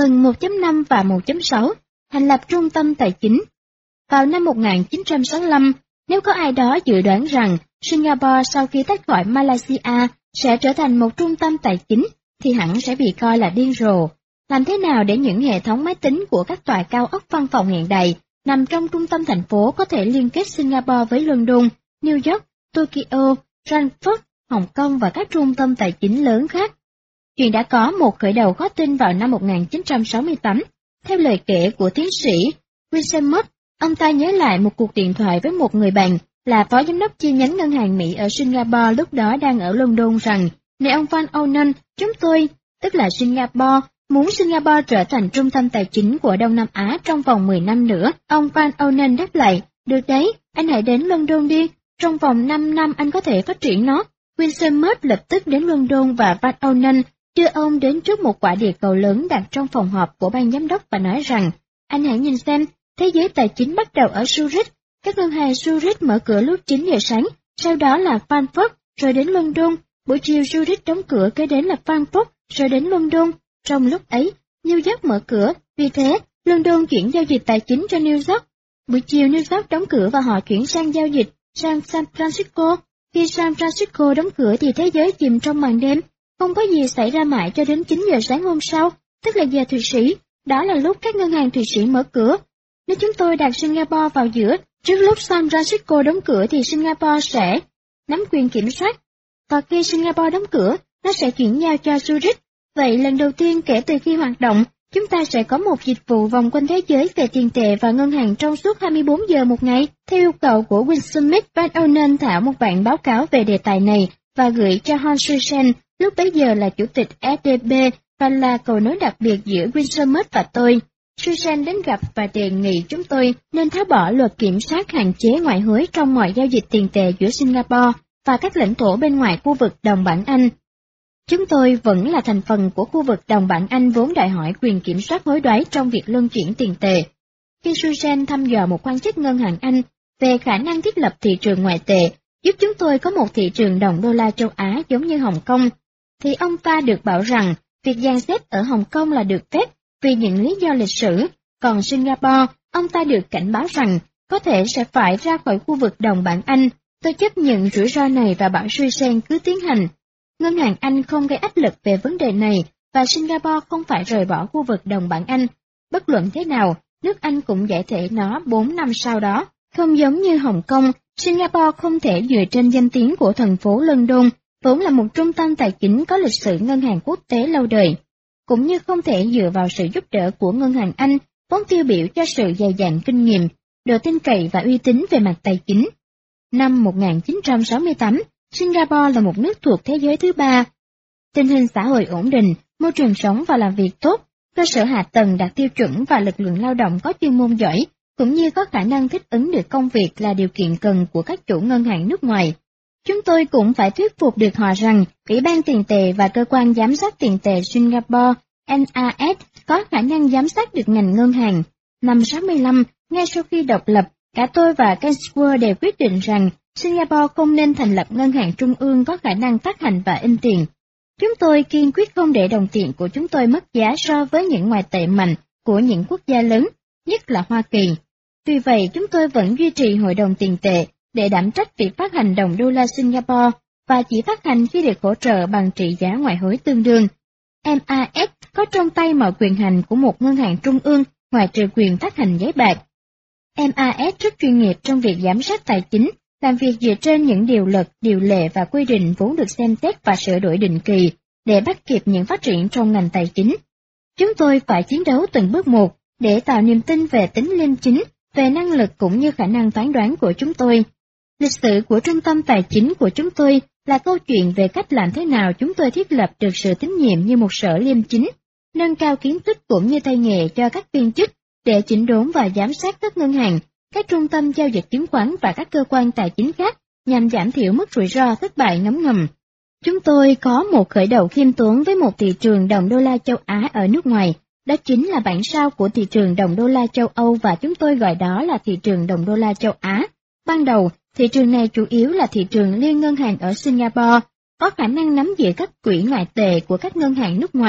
Phần 1.5 và 1.6 Thành lập trung tâm tài chính. Vào năm 1965, nếu có ai đó dự đoán rằng Singapore sau khi tách khỏi Malaysia sẽ trở thành một trung tâm tài chính, thì hẳn sẽ bị coi là điên rồ. Làm thế nào để những hệ thống máy tính của các tòa cao ốc văn phòng hiện đại nằm trong trung tâm thành phố có thể liên kết Singapore với London, New York, Tokyo, Frankfurt, Hồng Kông và các trung tâm tài chính lớn khác? Chuyện đã có một khởi đầu khó tin vào năm 1968. Theo lời kể của tiến sĩ Wisemuth, ông ta nhớ lại một cuộc điện thoại với một người bạn là phó giám đốc chi nhánh ngân hàng Mỹ ở Singapore lúc đó đang ở London rằng, này ông Van Onen, chúng tôi, tức là Singapore, muốn Singapore trở thành trung tâm tài chính của Đông Nam Á trong vòng 10 năm nữa. Ông Van Onen đáp lại, được đấy, anh hãy đến London đi, trong vòng 5 năm anh có thể phát triển nó. Wisemuth lập tức đến London và Van Onen đưa ông đến trước một quả địa cầu lớn đặt trong phòng họp của ban giám đốc và nói rằng, anh hãy nhìn xem, thế giới tài chính bắt đầu ở Zurich, các ngân hàng Zurich mở cửa lúc 9 giờ sáng, sau đó là Frankfurt, rồi đến London, buổi chiều Zurich đóng cửa kế đến là Frankfurt, rồi đến London. Trong lúc ấy, New York mở cửa, vì thế, London chuyển giao dịch tài chính cho New York. Buổi chiều New York đóng cửa và họ chuyển sang giao dịch sang San Francisco. Khi San Francisco đóng cửa thì thế giới chìm trong màn đêm, không có gì xảy ra mãi cho đến 9 giờ sáng hôm sau, tức là giờ Thụy Sĩ, đó là lúc các ngân hàng Thụy Sĩ mở cửa. Nếu chúng tôi đặt Singapore vào giữa, trước lúc San Francisco đóng cửa thì Singapore sẽ nắm quyền kiểm soát, và khi Singapore đóng cửa, nó sẽ chuyển giao cho Zurich. Vậy lần đầu tiên kể từ khi hoạt động, chúng ta sẽ có một dịch vụ vòng quanh thế giới về tiền tệ và ngân hàng trong suốt 24 giờ một ngày. Theo yêu cầu của Wisemuth, Van Onen thảo một bản báo cáo về đề tài này và gửi cho Hans Susan, lúc bấy giờ là chủ tịch SDB và là cầu nối đặc biệt giữa Wisemuth và tôi. Susan đến gặp và đề nghị chúng tôi nên tháo bỏ luật kiểm soát hạn chế ngoại hối trong mọi giao dịch tiền tệ giữa Singapore và các lãnh thổ bên ngoài khu vực đồng bảng Anh. Chúng tôi vẫn là thành phần của khu vực đồng bảng Anh vốn đòi hỏi quyền kiểm soát hối đoái trong việc luân chuyển tiền tệ. Khi Susan thăm dò một quan chức ngân hàng Anh về khả năng thiết lập thị trường ngoại tệ, giúp chúng tôi có một thị trường đồng đô la châu Á giống như Hồng Kông, thì ông ta được bảo rằng việc dàn xếp ở Hồng Kông là được phép vì những lý do lịch sử, còn Singapore, ông ta được cảnh báo rằng có thể sẽ phải ra khỏi khu vực đồng bảng Anh. Tôi chấp nhận rủi ro này và bảo Susan cứ tiến hành. Ngân hàng Anh không gây áp lực về vấn đề này và Singapore không phải rời bỏ khu vực đồng bảng Anh. Bất luận thế nào, nước Anh cũng giải thể nó 4 năm sau đó. Không giống như Hồng Kông, Singapore không thể dựa trên danh tiếng của thành phố London, vốn là một trung tâm tài chính có lịch sử ngân hàng quốc tế lâu đời, cũng như không thể dựa vào sự giúp đỡ của ngân hàng Anh, vốn tiêu biểu cho sự dày dặn kinh nghiệm, độ tin cậy và uy tín về mặt tài chính. Năm 1968, Singapore là một nước thuộc thế giới thứ ba. Tình hình xã hội ổn định, môi trường sống và làm việc tốt, cơ sở hạ tầng đạt tiêu chuẩn và lực lượng lao động có chuyên môn giỏi, cũng như có khả năng thích ứng được công việc là điều kiện cần của các chủ ngân hàng nước ngoài. Chúng tôi cũng phải thuyết phục được họ rằng Ủy ban tiền tệ và cơ quan giám sát tiền tệ Singapore NAS có khả năng giám sát được ngành ngân hàng. Năm 65, ngay sau khi độc lập, cả tôi và Kensworth đều quyết định rằng Singapore không nên thành lập ngân hàng trung ương có khả năng phát hành và in tiền. Chúng tôi kiên quyết không để đồng tiền của chúng tôi mất giá so với những ngoại tệ mạnh của những quốc gia lớn, nhất là Hoa Kỳ. Tuy vậy, chúng tôi vẫn duy trì hội đồng tiền tệ để đảm trách việc phát hành đồng đô la Singapore và chỉ phát hành khi được hỗ trợ bằng trị giá ngoại hối tương đương. MAS có trong tay mọi quyền hành của một ngân hàng trung ương ngoài trừ quyền phát hành giấy bạc. MAS rất chuyên nghiệp trong việc giám sát tài chính, làm việc dựa trên những điều luật, điều lệ và quy định vốn được xem xét và sửa đổi định kỳ để bắt kịp những phát triển trong ngành tài chính. Chúng tôi phải chiến đấu từng bước một để tạo niềm tin về tính liêm chính, về năng lực cũng như khả năng phán đoán của chúng tôi. Lịch sử của trung tâm tài chính của chúng tôi là câu chuyện về cách làm thế nào chúng tôi thiết lập được sự tín nhiệm như một sở liêm chính, nâng cao kiến thức cũng như tay nghề cho các viên chức để chỉnh đốn và giám sát các ngân hàng, các trung tâm giao dịch chứng khoán và các cơ quan tài chính khác nhằm giảm thiểu mức rủi ro thất bại ngấm ngầm. Chúng tôi có một khởi đầu khiêm tốn với một thị trường đồng đô la châu Á ở nước ngoài, đó chính là bản sao của thị trường đồng đô la châu Âu và chúng tôi gọi đó là thị trường đồng đô la châu Á. Ban đầu, thị trường này chủ yếu là thị trường liên ngân hàng ở Singapore, có khả năng nắm giữ các quỹ ngoại tệ của các ngân hàng nước ngoài,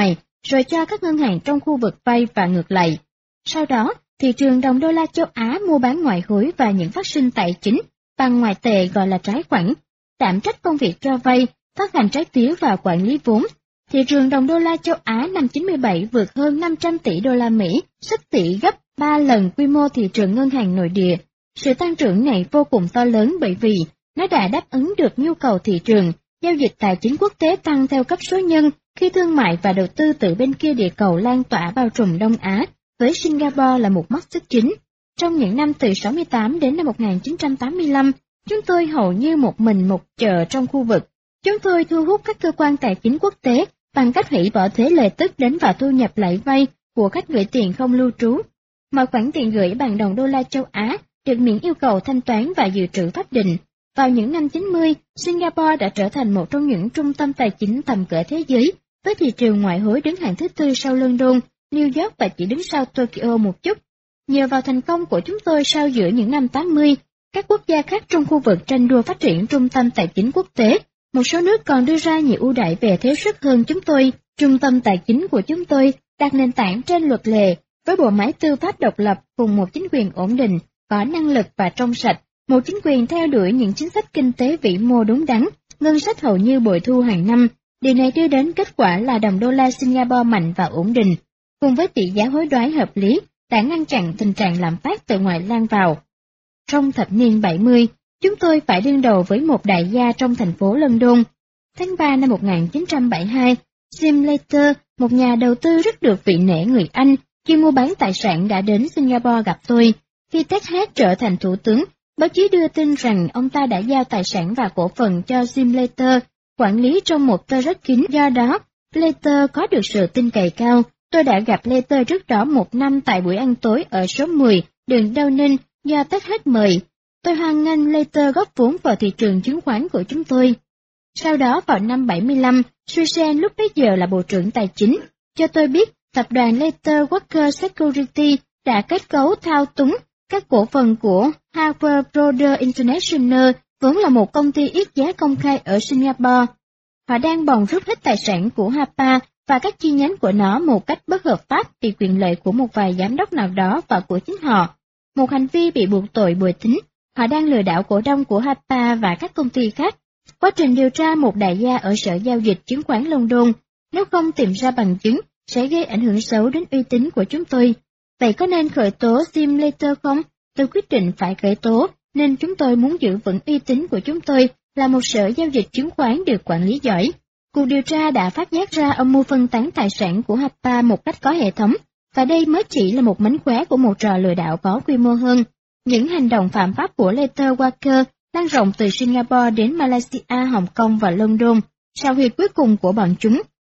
rồi cho các ngân hàng trong khu vực vay và ngược lại. Sau đó, thị trường đồng đô la châu Á mua bán ngoại hối và những phát sinh tài chính bằng ngoại tệ gọi là trái khoản, đảm trách công việc cho vay, phát hành trái phiếu và quản lý vốn. Thị trường đồng đô la châu Á năm 97 vượt hơn 500 tỷ đô la Mỹ, xấp xỉ gấp 3 lần quy mô thị trường ngân hàng nội địa. Sự tăng trưởng này vô cùng to lớn bởi vì nó đã đáp ứng được nhu cầu thị trường, giao dịch tài chính quốc tế tăng theo cấp số nhân khi thương mại và đầu tư từ bên kia địa cầu lan tỏa bao trùm Đông Á, với Singapore là một mắt xích chính. Trong những năm từ 68 đến năm 1985, chúng tôi hầu như một mình một chợ trong khu vực. Chúng tôi thu hút các cơ quan tài chính quốc tế bằng cách hủy bỏ thuế lợi tức đến và thu nhập lãi vay của khách gửi tiền không lưu trú. Mọi khoản tiền gửi bằng đồng đô la châu Á được miễn yêu cầu thanh toán và dự trữ pháp định. Vào những năm 90, Singapore đã trở thành một trong những trung tâm tài chính tầm cỡ thế giới, với thị trường ngoại hối đứng hàng thứ tư sau London, New York và chỉ đứng sau Tokyo một chút. Nhờ vào thành công của chúng tôi sau giữa những năm 80, các quốc gia khác trong khu vực tranh đua phát triển trung tâm tài chính quốc tế. Một số nước còn đưa ra nhiều ưu đãi về thuế suất hơn chúng tôi. Trung tâm tài chính của chúng tôi đặt nền tảng trên luật lệ, với bộ máy tư pháp độc lập cùng một chính quyền ổn định, có năng lực và trong sạch, một chính quyền theo đuổi những chính sách kinh tế vĩ mô đúng đắn, ngân sách hầu như bội thu hàng năm. Điều này đưa đến kết quả là đồng đô la Singapore mạnh và ổn định, cùng với tỷ giá hối đoái hợp lý, đã ngăn chặn tình trạng lạm phát từ ngoài lan vào. Trong thập niên 70, chúng tôi phải đương đầu với một đại gia trong thành phố London. Tháng 3 năm 1972, Jim Later, một nhà đầu tư rất được vị nể người Anh, chuyên mua bán tài sản đã đến Singapore gặp tôi. Khi Ted Heath trở thành thủ tướng, báo chí đưa tin rằng ông ta đã giao tài sản và cổ phần cho Jim Later, quản lý trong một tờ rất kín. Do đó, Later có được sự tin cậy cao. Tôi đã gặp Later trước đó một năm tại buổi ăn tối ở số 10, đường Downing, do Ted Heath mời. Tôi hoan nghênh Later góp vốn vào thị trường chứng khoán của chúng tôi. Sau đó vào năm 75, Susan lúc bấy giờ là Bộ trưởng Tài chính, cho tôi biết tập đoàn Later Walker Security đã kết cấu thao túng các cổ phần của Harper Brothers International, vốn là một công ty yết giá công khai ở Singapore. Họ đang bồng rút hết tài sản của Harper và các chi nhánh của nó một cách bất hợp pháp vì quyền lợi của một vài giám đốc nào đó và của chính họ. Một hành vi bị buộc tội bội tín. Họ đang lừa đảo cổ đông của Harper và các công ty khác. Quá trình điều tra một đại gia ở Sở Giao dịch Chứng khoán London, nếu không tìm ra bằng chứng, sẽ gây ảnh hưởng xấu đến uy tín của chúng tôi. Vậy có nên khởi tố Jim Later không? Tôi quyết định phải khởi tố, nên chúng tôi muốn giữ vững uy tín của chúng tôi là một sở giao dịch chứng khoán được quản lý giỏi. Cuộc điều tra đã phát giác ra âm mưu phân tán tài sản của Harper một cách có hệ thống, và đây mới chỉ là một mánh khóe của một trò lừa đảo có quy mô hơn. Những hành động phạm pháp của Later Walker lan rộng từ Singapore đến Malaysia, Hồng Kông và London. Sau huyệt cuối cùng của bọn chúng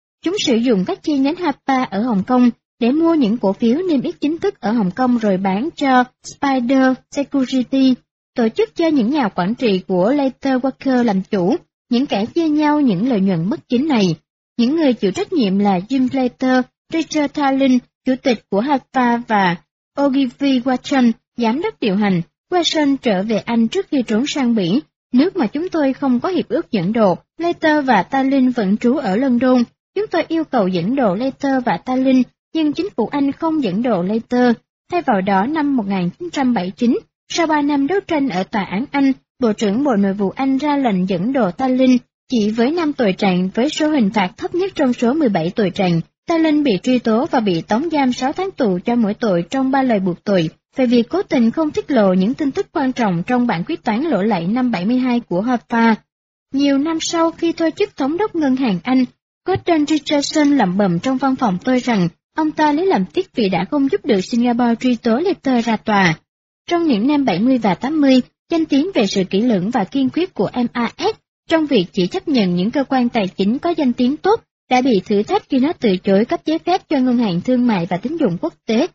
sử dụng các chi nhánh Harper ở Hồng Kông để mua những cổ phiếu niêm yết chính thức ở Hồng Kông rồi bán cho Spider Security, tổ chức cho những nhà quản trị của Later Walker làm chủ, những kẻ chia nhau những lợi nhuận bất chính này. Những người chịu trách nhiệm là Jim Later, Richard Tarlin, chủ tịch của Harper và Ogilvy Watson, giám đốc điều hành. Watson trở về Anh trước khi trốn sang Bỉ, nước mà chúng tôi không có hiệp ước dẫn độ. Later và Tarlin vẫn trú ở London. Chúng tôi yêu cầu dẫn độ Later và Tarlin, nhưng chính phủ Anh không dẫn độ Later. Thay vào đó năm 1979, sau 3 năm đấu tranh ở tòa án Anh, Bộ trưởng Bộ Nội vụ Anh ra lệnh dẫn độ Tarlin chỉ với 5 tội trạng với số hình phạt thấp nhất trong số 17 tội trạng. Tarlin bị truy tố và bị tống giam 6 tháng tù cho mỗi tội trong 3 lời buộc tội về việc cố tình không tiết lộ những tin tức quan trọng trong bản quyết toán lỗ lẫy năm 72 của Harper. Nhiều năm sau khi thôi chức thống đốc ngân hàng Anh, Gordon Richardson lẩm bẩm trong văn phòng tôi rằng ông ta lấy làm tiếc vì đã không giúp được Singapore truy tố Later ra tòa. Trong những năm 70 và 80, danh tiếng về sự kỹ lưỡng và kiên quyết của MAS trong việc chỉ chấp nhận những cơ quan tài chính có danh tiếng tốt đã bị thử thách khi nó từ chối cấp giấy phép cho Ngân hàng Thương mại và Tín dụng Quốc tế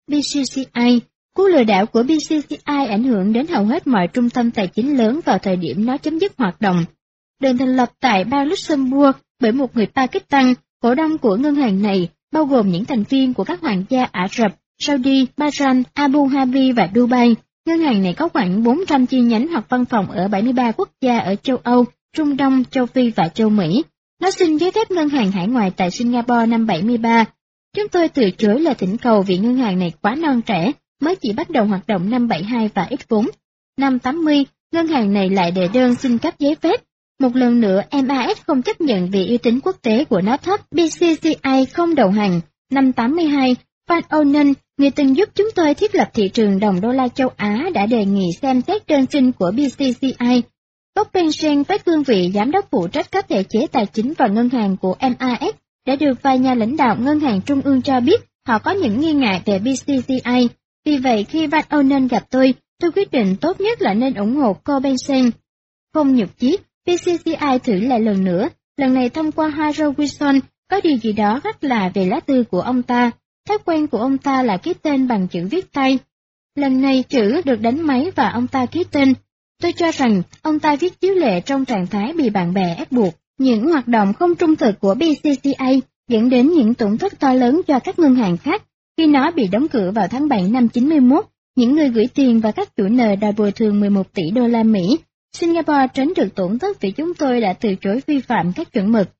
BCCI. Cú lừa đảo của BCCI ảnh hưởng đến hầu hết mọi trung tâm tài chính lớn vào thời điểm nó chấm dứt hoạt động. Được thành lập tại bang Luxembourg bởi một người Pakistan, cổ đông của ngân hàng này bao gồm những thành viên của các hoàng gia Ả Rập, Saudi, Bahrain, Abu Dhabi và Dubai. Ngân hàng này có khoảng 400 chi nhánh hoặc văn phòng ở 73 quốc gia ở châu Âu, Trung Đông, châu Phi và châu Mỹ. Nó xin giấy phép ngân hàng hải ngoại tại Singapore năm 73. Chúng tôi từ chối lời thỉnh cầu vì ngân hàng này quá non trẻ, mới chỉ bắt đầu hoạt động năm 72 và ít vốn. Năm 80, ngân hàng này lại đệ đơn xin cấp giấy phép. Một lần nữa, MAS không chấp nhận vì uy tín quốc tế của nó thấp, BCCI không đầu hàng. Năm 82, Van Onen, người từng giúp chúng tôi thiết lập thị trường đồng đô la châu Á đã đề nghị xem xét đơn xin của BCCI. Gốc Pension với cương vị giám đốc phụ trách các thể chế tài chính và ngân hàng của MAS đã được vài nhà lãnh đạo ngân hàng trung ương cho biết họ có những nghi ngại về BCCI. Vì vậy khi Van Onen gặp tôi quyết định tốt nhất là nên ủng hộ cô Pension. Không nhục chí, BCCI thử lại lần nữa, lần này thông qua Harold Wilson, có điều gì đó rất lạ về lá thư của ông ta. Thói quen của ông ta là ký tên bằng chữ viết tay. Lần này chữ được đánh máy và ông ta ký tên. Tôi cho rằng ông ta viết chiếu lệ trong trạng thái bị bạn bè ép buộc. Những hoạt động không trung thực của BCCI dẫn đến những tổn thất to lớn cho các ngân hàng khác. Khi nó bị đóng cửa vào tháng 7 năm 91, những người gửi tiền và các chủ nợ đòi bồi thường 11 tỷ đô la Mỹ. Singapore tránh được tổn thất vì chúng tôi đã từ chối vi phạm các chuẩn mực.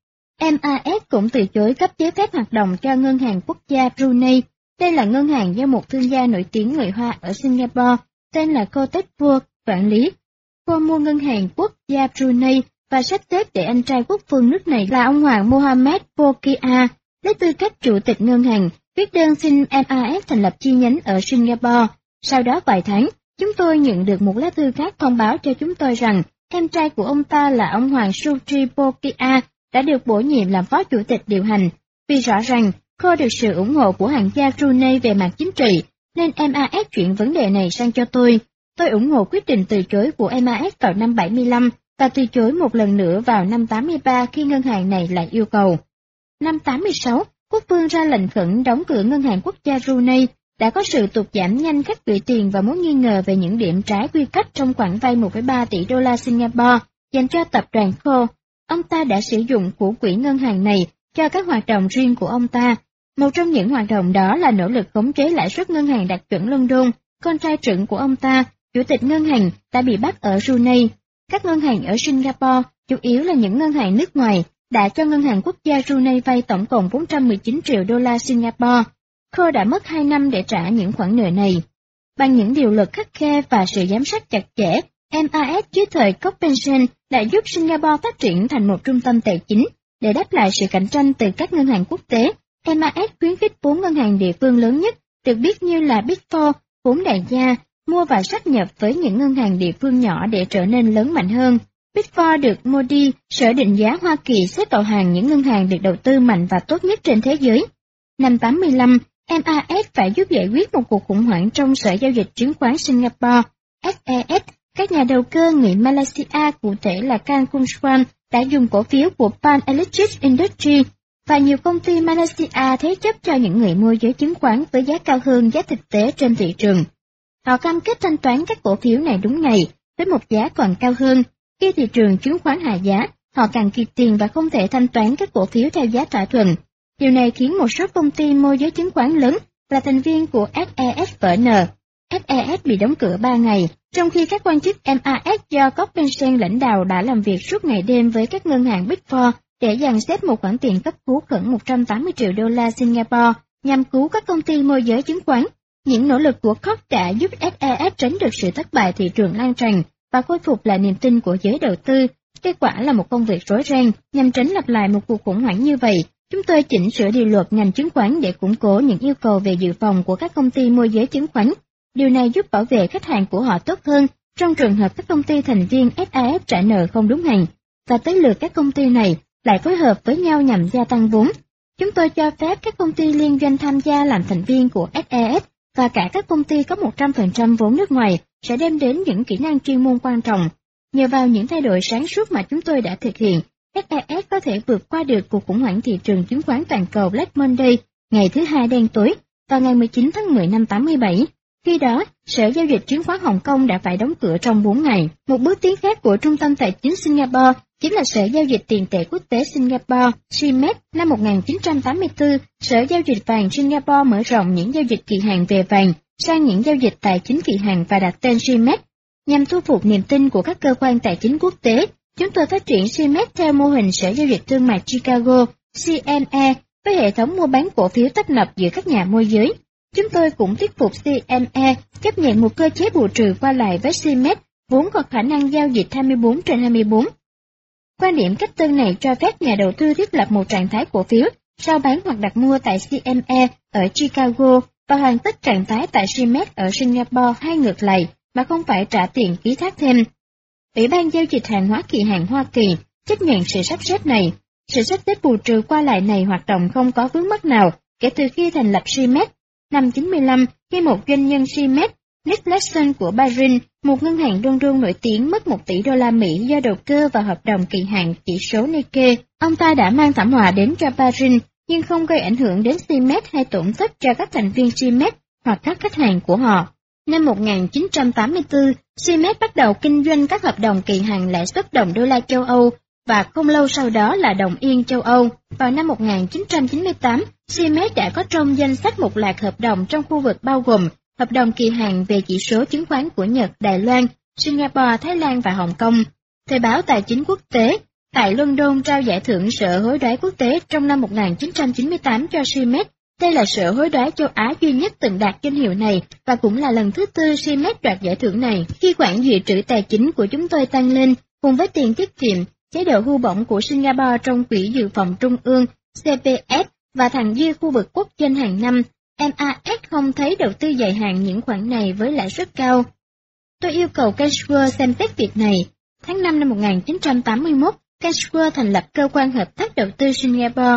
MAS cũng từ chối cấp giấy phép hoạt động cho Ngân hàng Quốc gia Brunei. Đây là ngân hàng do một thương gia nổi tiếng người Hoa ở Singapore, tên là Kotak Pua, quản lý. Cô mua Ngân hàng Quốc gia Brunei và sắp xếp để anh trai quốc vương nước này là ông Hoàng Mohammed Bokia, lấy tư cách chủ tịch ngân hàng, viết đơn xin MAS thành lập chi nhánh ở Singapore. Sau đó vài tháng, chúng tôi nhận được một lá thư khác thông báo cho chúng tôi rằng em trai của ông ta là ông Hoàng Sutri Bokia đã được bổ nhiệm làm phó chủ tịch điều hành. Vì rõ ràng, cô được sự ủng hộ của hàng gia Brunei về mặt chính trị, nên MAS chuyển vấn đề này sang cho tôi. Tôi ủng hộ quyết định từ chối của MAS vào năm 75 và từ chối một lần nữa vào năm 83 khi ngân hàng này lại yêu cầu. Năm 86, quốc vương ra lệnh khẩn đóng cửa ngân hàng quốc gia Brunei. Đã có sự tụt giảm nhanh khách gửi tiền và mối nghi ngờ về những điểm trái quy cách trong khoản vay 1,3 tỷ đô la Singapore dành cho tập đoàn Kho. Ông ta đã sử dụng của quỹ ngân hàng này cho các hoạt động riêng của ông ta. Một trong những hoạt động đó là nỗ lực khống chế lãi suất ngân hàng đạt chuẩn London. Con trai trưởng của ông ta, chủ tịch ngân hàng, đã bị bắt ở Brunei. Các ngân hàng ở Singapore, chủ yếu là những ngân hàng nước ngoài, đã cho ngân hàng quốc gia Brunei vay tổng cộng 419 triệu đô la Singapore. Kho đã mất 2 năm để trả những khoản nợ này. Bằng những điều luật khắt khe và sự giám sát chặt chẽ, MAS dưới thời Koch Pension đã giúp Singapore phát triển thành một trung tâm tài chính. Để đáp lại sự cạnh tranh từ các ngân hàng quốc tế, MAS khuyến khích 4 ngân hàng địa phương lớn nhất, được biết như là Big Four, 4 đại gia, mua và sáp nhập với những ngân hàng địa phương nhỏ để trở nên lớn mạnh hơn. Big Four được Moody, Sở định giá Hoa Kỳ xếp vào hàng những ngân hàng được đầu tư mạnh và tốt nhất trên thế giới. Năm 85, MAS phải giúp giải quyết một cuộc khủng hoảng trong Sở Giao dịch Chứng khoán Singapore, SES. Các nhà đầu cơ người Malaysia, cụ thể là Kan Kun Swan, đã dùng cổ phiếu của Pan Electric Industry, và nhiều công ty Malaysia thế chấp cho những người môi giới chứng khoán với giá cao hơn giá thực tế trên thị trường. Họ cam kết thanh toán các cổ phiếu này đúng ngày, với một giá còn cao hơn. Khi thị trường chứng khoán hạ giá, họ càng kiệt tiền và không thể thanh toán các cổ phiếu theo giá thỏa thuận. Điều này khiến một số công ty môi giới chứng khoán lớn là thành viên của SES vỡ nợ. SES bị đóng cửa 3 ngày, trong khi các quan chức MAS do Koch Pension lãnh đạo đã làm việc suốt ngày đêm với các ngân hàng Big Four để dàn xếp một khoản tiền cấp cứu khẩn 180 triệu đô la Singapore nhằm cứu các công ty môi giới chứng khoán. Những nỗ lực của Koch đã giúp SES tránh được sự thất bại thị trường lan tràn và khôi phục lại niềm tin của giới đầu tư. Kết quả là một công việc rối ren. Nhằm tránh lặp lại một cuộc khủng hoảng như vậy, chúng tôi chỉnh sửa điều luật ngành chứng khoán để củng cố những yêu cầu về dự phòng của các công ty môi giới chứng khoán. Điều này giúp bảo vệ khách hàng của họ tốt hơn trong trường hợp các công ty thành viên SAS trả nợ không đúng hạn, và tới lượt các công ty này lại phối hợp với nhau nhằm gia tăng vốn. Chúng tôi cho phép các công ty liên doanh tham gia làm thành viên của SAS, và cả các công ty có 100% vốn nước ngoài sẽ đem đến những kỹ năng chuyên môn quan trọng. Nhờ vào những thay đổi sáng suốt mà chúng tôi đã thực hiện, SAS có thể vượt qua được cuộc khủng hoảng thị trường chứng khoán toàn cầu Black Monday, ngày thứ Hai đen tối, vào ngày 19 tháng 10 năm 87. Khi đó, Sở Giao dịch Chứng khoán Hồng Kông đã phải đóng cửa trong 4 ngày. Một bước tiến khác của Trung tâm Tài chính Singapore chính là Sở Giao dịch Tiền tệ Quốc tế Singapore, SGMED. Năm 1984, Sở Giao dịch Vàng Singapore mở rộng những giao dịch kỳ hạn về vàng sang những giao dịch tài chính kỳ hạn và đặt tên SGMED. Nhằm thu phục niềm tin của các cơ quan tài chính quốc tế, Chúng tôi phát triển CME theo mô hình Sở Giao dịch Thương mại Chicago, CME, với hệ thống mua bán cổ phiếu tấp nập giữa các nhà môi giới. Chúng tôi cũng thuyết phục CME chấp nhận một cơ chế bù trừ qua lại với CME, vốn có khả năng giao dịch 24/24. Quan điểm cách tân này cho phép nhà đầu tư thiết lập một trạng thái cổ phiếu, rao bán hoặc đặt mua tại CME ở Chicago và hoàn tất trạng thái tại CME ở Singapore hay ngược lại, mà không phải trả tiền ký thác thêm. Ủy ban Giao dịch Hàng hóa Kỳ hạn Hoa Kỳ chấp nhận sự sắp xếp này. Sự sắp xếp bù trừ qua lại này hoạt động không có vướng mắc nào kể từ khi thành lập CME. Năm 95, khi một doanh nhân CME, Nick Lexon của Barings, một ngân hàng London nổi tiếng mất $1 tỷ do đầu cơ vào hợp đồng kỳ hạn chỉ số Nikkei, ông ta đã mang thảm họa đến cho Barings, nhưng không gây ảnh hưởng đến CME hay tổn thất cho các thành viên CME hoặc các khách hàng của họ. Năm 1984, CME bắt đầu kinh doanh các hợp đồng kỳ hạn lãi suất đồng đô la châu Âu, và không lâu sau đó là đồng yên châu Âu. Vào năm 1998, CME đã có trong danh sách một loạt hợp đồng trong khu vực bao gồm hợp đồng kỳ hạn về chỉ số chứng khoán của Nhật, Đài Loan, Singapore, Thái Lan và Hồng Kông. Thời báo Tài chính Quốc tế tại London trao giải thưởng Sở hối đoái quốc tế trong năm 1998 cho CME. Đây là sở hối đoái châu Á duy nhất từng đạt danh hiệu này và cũng là lần thứ tư CME đoạt giải thưởng này. Khi khoản dự trữ tài chính của chúng tôi tăng lên, cùng với tiền tiết kiệm, chế độ hưu bổng của Singapore trong Quỹ Dự phòng Trung ương CPF và thặng dư khu vực quốc doanh hàng năm, MAS không thấy đầu tư dài hạn những khoản này với lãi suất cao. Tôi yêu cầu Cashwell xem xét việc này. Tháng 5 năm 1981, Cashwell thành lập cơ quan hợp tác đầu tư Singapore.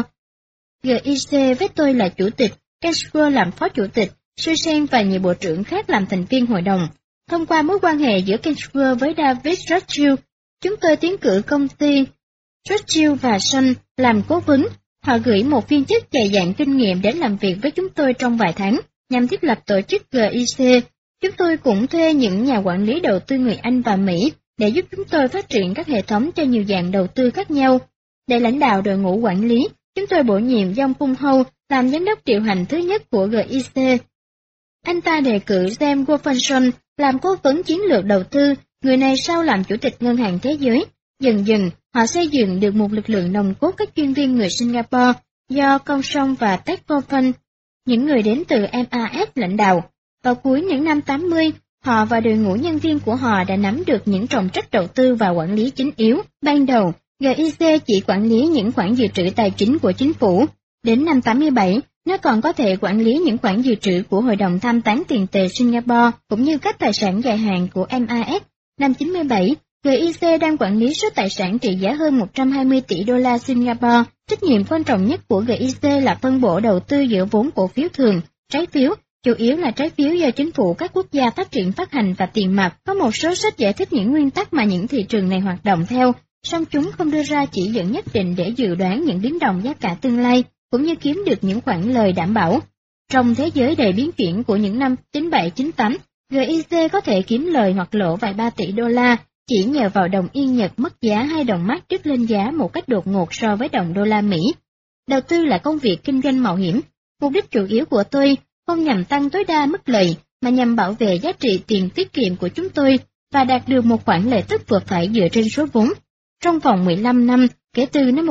GIC với tôi là chủ tịch, Cashwell làm phó chủ tịch, Susan và nhiều bộ trưởng khác làm thành viên hội đồng. Thông qua mối quan hệ giữa Cashwell với David Rothschild, chúng tôi tiến cử công ty Rothschild và Son làm cố vấn. Họ gửi một viên chức dày dạn kinh nghiệm đến làm việc với chúng tôi trong vài tháng, nhằm thiết lập tổ chức GIC. Chúng tôi cũng thuê những nhà quản lý đầu tư người Anh và Mỹ để giúp chúng tôi phát triển các hệ thống cho nhiều dạng đầu tư khác nhau. Để lãnh đạo đội ngũ quản lý, chúng tôi bổ nhiệm John Punhoe làm giám đốc điều hành thứ nhất của GIC. Anh ta đề cử James Wolfenson làm cố vấn chiến lược đầu tư, người này sau làm chủ tịch Ngân hàng Thế giới. Dần dần, họ xây dựng được một lực lượng nòng cốt các chuyên viên người Singapore do Công Song và Techcomfund, những người đến từ MAS lãnh đạo. Vào cuối những năm 80, họ và đội ngũ nhân viên của họ đã nắm được những trọng trách đầu tư và quản lý chính yếu. Ban đầu, GIC chỉ quản lý những khoản dự trữ tài chính của chính phủ. Đến năm 87, nó còn có thể quản lý những khoản dự trữ của Hội đồng Tham tán Tiền tệ Singapore, cũng như các tài sản dài hạn của MAS. Năm 97, GIC đang quản lý số tài sản trị giá hơn 120 tỷ đô la Singapore. Trách nhiệm quan trọng nhất của GIC là phân bổ đầu tư giữa vốn cổ phiếu thường, trái phiếu, chủ yếu là trái phiếu do chính phủ các quốc gia phát triển phát hành và tiền mặt. Có một số sách giải thích những nguyên tắc mà những thị trường này hoạt động theo, song chúng không đưa ra chỉ dẫn nhất định để dự đoán những biến động giá cả tương lai, cũng như kiếm được những khoản lời đảm bảo. Trong thế giới đầy biến chuyển của những năm 97-98, GIC có thể kiếm lời hoặc lỗ vài 3 tỷ đô la, chỉ nhờ vào đồng yên Nhật mất giá hay đồng mark đứt lên giá một cách đột ngột so với đồng đô la Mỹ. Đầu tư là công việc kinh doanh mạo hiểm. Mục đích chủ yếu của tôi không nhằm tăng tối đa mức lợi, mà nhằm bảo vệ giá trị tiền tiết kiệm của chúng tôi và đạt được một khoản lợi tức vừa phải dựa trên số vốn. Trong vòng 15 năm, kể từ năm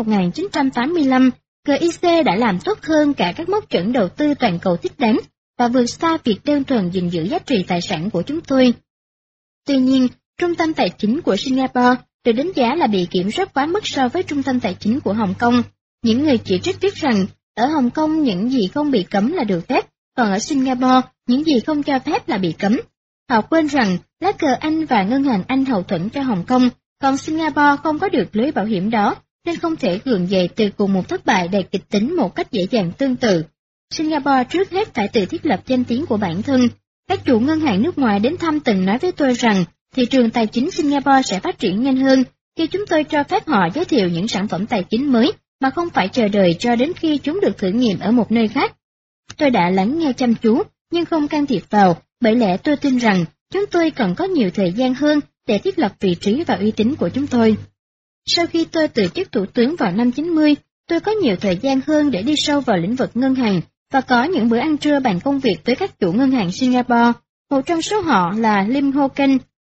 1985, GIC đã làm tốt hơn cả các mốc chuẩn đầu tư toàn cầu thích đáng và vượt xa việc đơn thuần gìn giữ giá trị tài sản của chúng tôi. Tuy nhiên, trung tâm tài chính của Singapore được đánh giá là bị kiểm soát quá mức so với trung tâm tài chính của Hồng Kông. Những người chỉ trích biết rằng, ở Hồng Kông những gì không bị cấm là được phép, còn ở Singapore những gì không cho phép là bị cấm. Họ quên rằng lá cờ Anh và ngân hàng Anh hậu thuẫn cho Hồng Kông, còn Singapore không có được lưới bảo hiểm đó, nên không thể gượng dậy từ cùng một thất bại đầy kịch tính một cách dễ dàng tương tự. Singapore trước hết phải tự thiết lập danh tiếng của bản thân. Các chủ ngân hàng nước ngoài đến thăm từng nói với tôi rằng thị trường tài chính Singapore sẽ phát triển nhanh hơn khi chúng tôi cho phép họ giới thiệu những sản phẩm tài chính mới mà không phải chờ đợi cho đến khi chúng được thử nghiệm ở một nơi khác. Tôi đã lắng nghe chăm chú, nhưng không can thiệp vào, bởi lẽ tôi tin rằng chúng tôi cần có nhiều thời gian hơn để thiết lập vị trí và uy tín của chúng tôi. Sau khi tôi từ chức thủ tướng vào năm 90, tôi có nhiều thời gian hơn để đi sâu vào lĩnh vực ngân hàng và có những bữa ăn trưa bàn công việc với các chủ ngân hàng Singapore. Một trong số họ là Lim Ho Ken.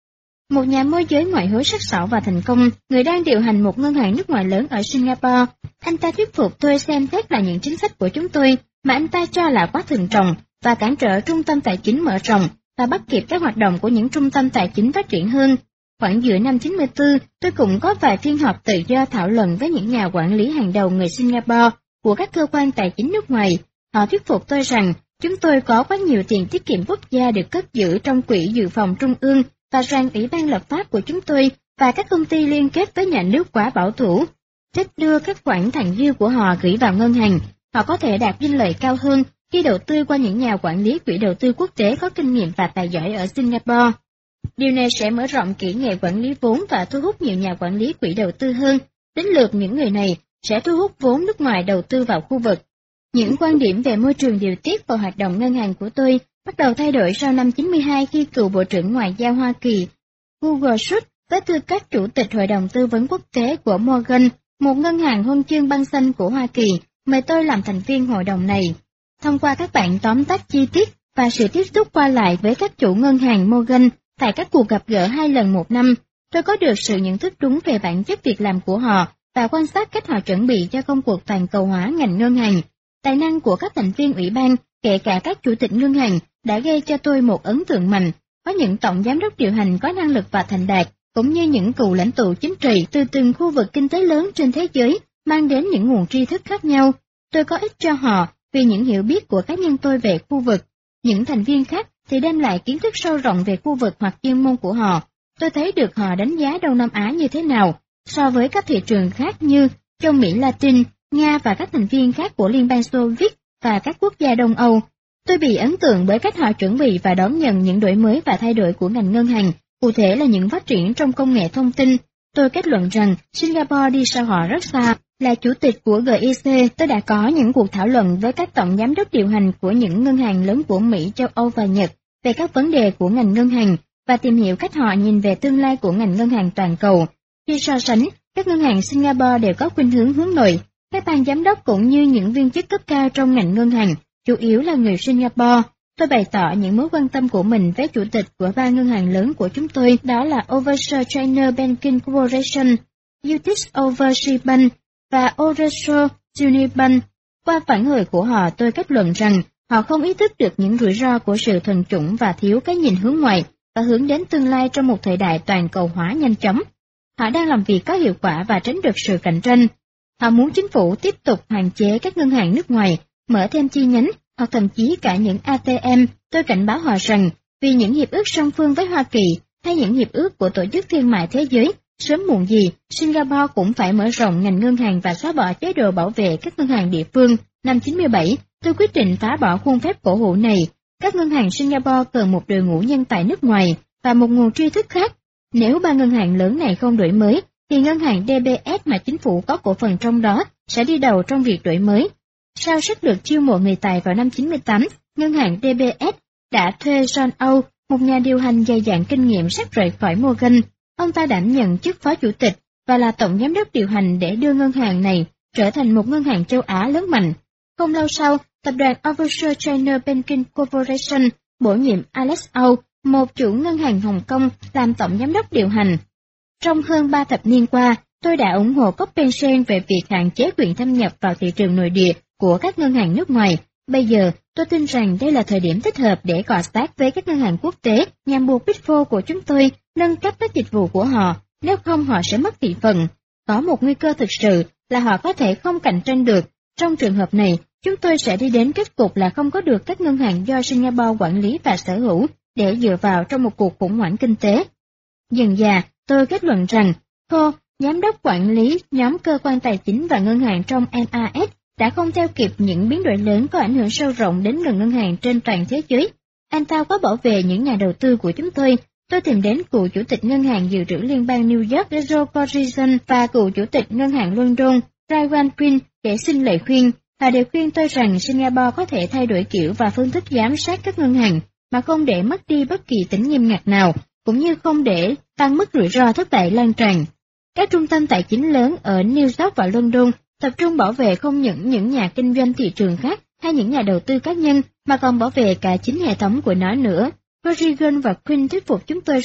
một nhà môi giới ngoại hối sắc sảo và thành công, người đang điều hành một ngân hàng nước ngoài lớn ở Singapore. Anh ta thuyết phục tôi xem xét lại những chính sách của chúng tôi mà anh ta cho là quá thận trọng và cản trở trung tâm tài chính mở rộng và bắt kịp các hoạt động của những trung tâm tài chính phát triển hơn. Khoảng giữa năm 94, tôi cũng có vài phiên họp tự do thảo luận với những nhà quản lý hàng đầu người Singapore của các cơ quan tài chính nước ngoài. Họ thuyết phục tôi rằng chúng tôi có quá nhiều tiền tiết kiệm quốc gia được cất giữ trong quỹ dự phòng trung ương và rằng ủy ban lập pháp của chúng tôi và các công ty liên kết với nhà nước quá bảo thủ. Thích đưa các khoản thặng dư của họ gửi vào ngân hàng, họ có thể đạt doanh lợi cao hơn khi đầu tư qua những nhà quản lý quỹ đầu tư quốc tế có kinh nghiệm và tài giỏi ở Singapore. Điều này sẽ mở rộng kỹ nghệ quản lý vốn và thu hút nhiều nhà quản lý quỹ đầu tư hơn. Đến lượt những người này sẽ thu hút vốn nước ngoài đầu tư vào khu vực. Những quan điểm về môi trường điều tiết và hoạt động ngân hàng của tôi bắt đầu thay đổi sau năm 92 khi cựu Bộ trưởng Ngoại giao Hoa Kỳ Hugo Schultz với tư cách Chủ tịch Hội đồng Tư vấn Quốc tế của Morgan, một ngân hàng huân chương băng xanh của Hoa Kỳ, mời tôi làm thành viên hội đồng này. Thông qua các bản tóm tắt chi tiết và sự tiếp xúc qua lại với các chủ ngân hàng Morgan tại các cuộc gặp gỡ 2 lần một năm, tôi có được sự nhận thức đúng về bản chất việc làm của họ và quan sát cách họ chuẩn bị cho công cuộc toàn cầu hóa ngành ngân hàng. Tài năng của các thành viên ủy ban, kể cả các chủ tịch ngân hàng, đã gây cho tôi một ấn tượng mạnh. Có những tổng giám đốc điều hành có năng lực và thành đạt, cũng như những cựu lãnh tụ chính trị từ từng khu vực kinh tế lớn trên thế giới, mang đến những nguồn tri thức khác nhau. Tôi có ích cho họ vì những hiểu biết của cá nhân tôi về khu vực. Những thành viên khác thì đem lại kiến thức sâu rộng về khu vực hoặc chuyên môn của họ. Tôi thấy được họ đánh giá Đông Nam Á như thế nào so với các thị trường khác như châu Mỹ Latin, Nga và các thành viên khác của Liên bang Xô Viết và các quốc gia Đông Âu. Tôi bị ấn tượng bởi cách họ chuẩn bị và đón nhận những đổi mới và thay đổi của ngành ngân hàng, cụ thể là những phát triển trong công nghệ thông tin. Tôi kết luận rằng Singapore đi sau họ rất xa. Là chủ tịch của GIC, tôi đã có những cuộc thảo luận với các tổng giám đốc điều hành của những ngân hàng lớn của Mỹ, châu Âu và Nhật về các vấn đề của ngành ngân hàng và tìm hiểu cách họ nhìn về tương lai của ngành ngân hàng toàn cầu. Khi so sánh, các ngân hàng Singapore đều có khuynh hướng hướng nội. Các ban giám đốc cũng như những viên chức cấp cao trong ngành ngân hàng, chủ yếu là người Singapore. Tôi bày tỏ những mối quan tâm của mình với chủ tịch của ba ngân hàng lớn của chúng tôi, đó là Overseas China Banking Corporation, UTIS Overseas Bank và Orasho Unibank. Qua phản hồi của họ, tôi kết luận rằng họ không ý thức được những rủi ro của sự thuần chủng và thiếu cái nhìn hướng ngoại và hướng đến tương lai trong một thời đại toàn cầu hóa nhanh chóng. Họ đang làm việc có hiệu quả và tránh được sự cạnh tranh. Họ muốn chính phủ tiếp tục hạn chế các ngân hàng nước ngoài, mở thêm chi nhánh hoặc thậm chí cả những ATM. Tôi cảnh báo họ rằng vì những hiệp ước song phương với Hoa Kỳ hay những hiệp ước của Tổ chức Thương mại Thế giới, sớm muộn gì Singapore cũng phải mở rộng ngành ngân hàng và xóa bỏ chế độ bảo vệ các ngân hàng địa phương. Năm 97, tôi quyết định phá bỏ khuôn phép cổ hủ này. Các ngân hàng Singapore cần một đội ngũ nhân tài nước ngoài và một nguồn tri thức khác. Nếu ba ngân hàng lớn này không đổi mới, thì ngân hàng DBS mà chính phủ có cổ phần trong đó sẽ đi đầu trong việc đổi mới. Sau sách lược chiêu mộ người tài vào năm 98, ngân hàng DBS đã thuê John Âu, một nhà điều hành dày dạn kinh nghiệm sắp rời khỏi Morgan. Ông ta đảm nhận chức phó chủ tịch và là tổng giám đốc điều hành để đưa ngân hàng này trở thành một ngân hàng châu Á lớn mạnh. Không lâu sau, tập đoàn Overseas China Banking Corporation bổ nhiệm Alex Âu, một chủ ngân hàng Hồng Kông, làm tổng giám đốc điều hành. Trong hơn 3 thập niên qua, tôi đã ủng hộ Copenhagen về việc hạn chế quyền thâm nhập vào thị trường nội địa của các ngân hàng nước ngoài. Bây giờ, tôi tin rằng đây là thời điểm thích hợp để cọ sát với các ngân hàng quốc tế nhằm buộc Big Four của chúng tôi nâng cấp các dịch vụ của họ, nếu không họ sẽ mất thị phần. Có một nguy cơ thực sự là họ có thể không cạnh tranh được. Trong trường hợp này, chúng tôi sẽ đi đến kết cục là không có được các ngân hàng do Singapore quản lý và sở hữu để dựa vào trong một cuộc khủng hoảng kinh tế. Dần dà, tôi kết luận rằng, Ho, giám đốc quản lý nhóm cơ quan tài chính và ngân hàng trong MAS, đã không theo kịp những biến đổi lớn có ảnh hưởng sâu rộng đến ngành ngân hàng trên toàn thế giới. Anh ta có bảo vệ những nhà đầu tư của chúng tôi. Tôi tìm đến cựu chủ tịch ngân hàng dự trữ liên bang New York Joe Corrison và cựu chủ tịch ngân hàng London Ryan Quinn để xin lời khuyên. Họ đều khuyên tôi rằng Singapore có thể thay đổi kiểu và phương thức giám sát các ngân hàng mà không để mất đi bất kỳ tính nghiêm ngặt nào, cũng như không để tăng mức rủi ro thất bại lan tràn. Các trung tâm tài chính lớn ở New York và London tập trung bảo vệ không những nhà kinh doanh thị trường khác hay những nhà đầu tư cá nhân, mà còn bảo vệ cả chính hệ thống của nó nữa. Corrigan và Quinn thuyết phục chúng tôi rằng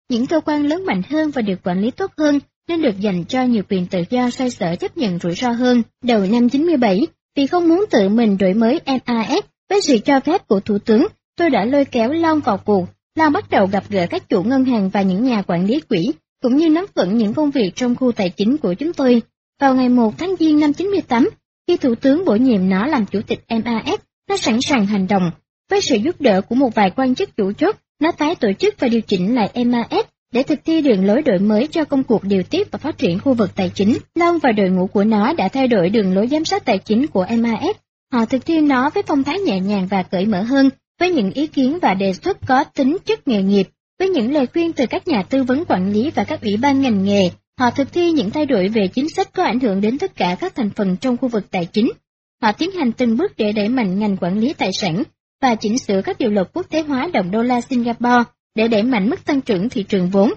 những cơ quan lớn mạnh hơn và được quản lý tốt hơn nên được dành cho nhiều quyền tự do xoay sở chấp nhận rủi ro hơn. Đầu năm 97, vì không muốn tự mình đổi mới MAS với sự cho phép của Thủ tướng, tôi đã lôi kéo Long vào cuộc. Long bắt đầu gặp gỡ các chủ ngân hàng và những nhà quản lý quỹ, cũng như nắm vững những công việc trong khu tài chính của chúng tôi. Vào ngày 1 tháng Giêng năm 98, khi Thủ tướng bổ nhiệm nó làm chủ tịch MAS, nó sẵn sàng hành động. Với sự giúp đỡ của một vài quan chức chủ chốt, nó tái tổ chức và điều chỉnh lại MAS để thực thi đường lối đổi mới cho công cuộc điều tiết và phát triển khu vực tài chính. Long và đội ngũ của nó đã thay đổi đường lối giám sát tài chính của MAS. Họ thực thi nó với phong thái nhẹ nhàng và cởi mở hơn, với những ý kiến và đề xuất có tính chất nghề nghiệp, với những lời khuyên từ các nhà tư vấn quản lý và các ủy ban ngành nghề. Họ thực thi những thay đổi về chính sách có ảnh hưởng đến tất cả các thành phần trong khu vực tài chính. Họ tiến hành từng bước để đẩy mạnh ngành quản lý tài sản và chỉnh sửa các điều luật quốc tế hóa đồng đô la Singapore để đẩy mạnh mức tăng trưởng thị trường vốn.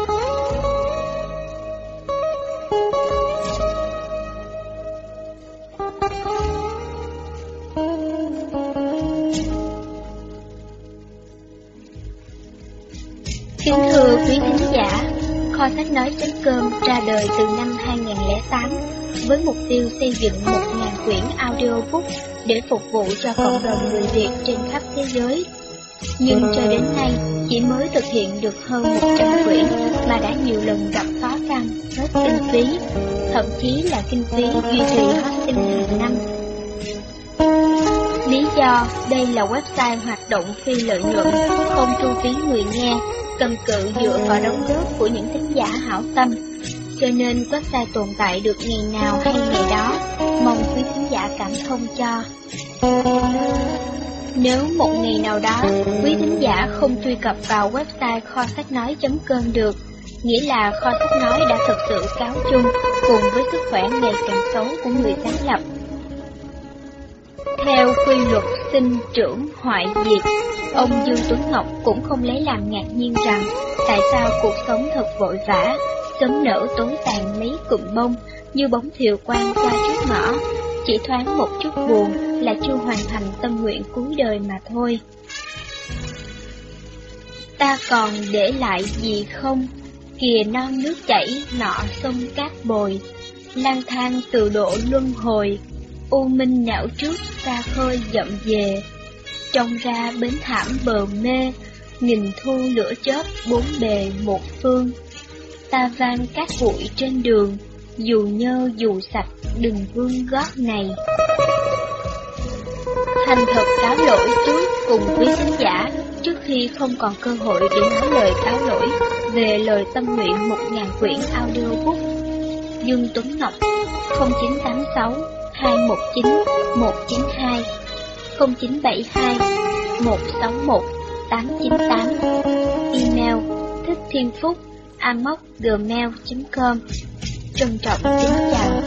Kính thưa quý thính giả, Kho Sách Nói.com ra đời từ năm 2008 với mục tiêu xây dựng 1.000 quyển audiobook để phục vụ cho cộng đồng người Việt trên khắp thế giới. Nhưng cho đến nay, chỉ mới thực hiện được hơn 100 quyển mà đã nhiều lần gặp khó khăn, hết kinh phí, thậm chí là kinh phí duy trì hosting hàng năm. Lý do đây là website hoạt động phi lợi nhuận, không thu phí người nghe, cầm cự dựa vào đóng góp của những thính giả hảo tâm, cho nên website tồn tại được ngày nào hay ngày đó, mong quý thính giả cảm thông cho. Nếu một ngày nào đó quý thính giả không truy cập vào website kho sách nói.com được, nghĩa là Kho Sách Nói đã thực sự cáo chung cùng với sức khỏe ngày càng xấu của người sáng lập. Theo quy luật sinh trưởng hoại diệt, ông Dương Tuấn Ngọc cũng không lấy làm ngạc nhiên rằng tại sao cuộc sống thật vội vã, sớm nở tối tàn mấy cụm bông như bóng thiều quang qua trước ngõ, chỉ thoáng một chút buồn là chưa hoàn thành tâm nguyện cuối đời mà thôi. Ta còn để lại gì không? Kìa non nước chảy, nọ sông cát bồi, lang thang từ độ luân hồi, u minh não trước xa khơi dậm về, trông ra bến thảm bờ mê, nghìn thu lửa chớp bốn bề một phương. Ta van cát bụi trên đường, dù nhơ dù sạch đừng vương gót này. Thành thật cáo lỗi trước cùng quý thính giả, trước khi không còn cơ hội để nói lời cáo lỗi về lời tâm nguyện 1.000 quyển audiobook. Dương Tuấn Ngọc 0986 219 192 0972 161 898. Email thicchthienphúc@gmail.com. Trân trọng kính chào.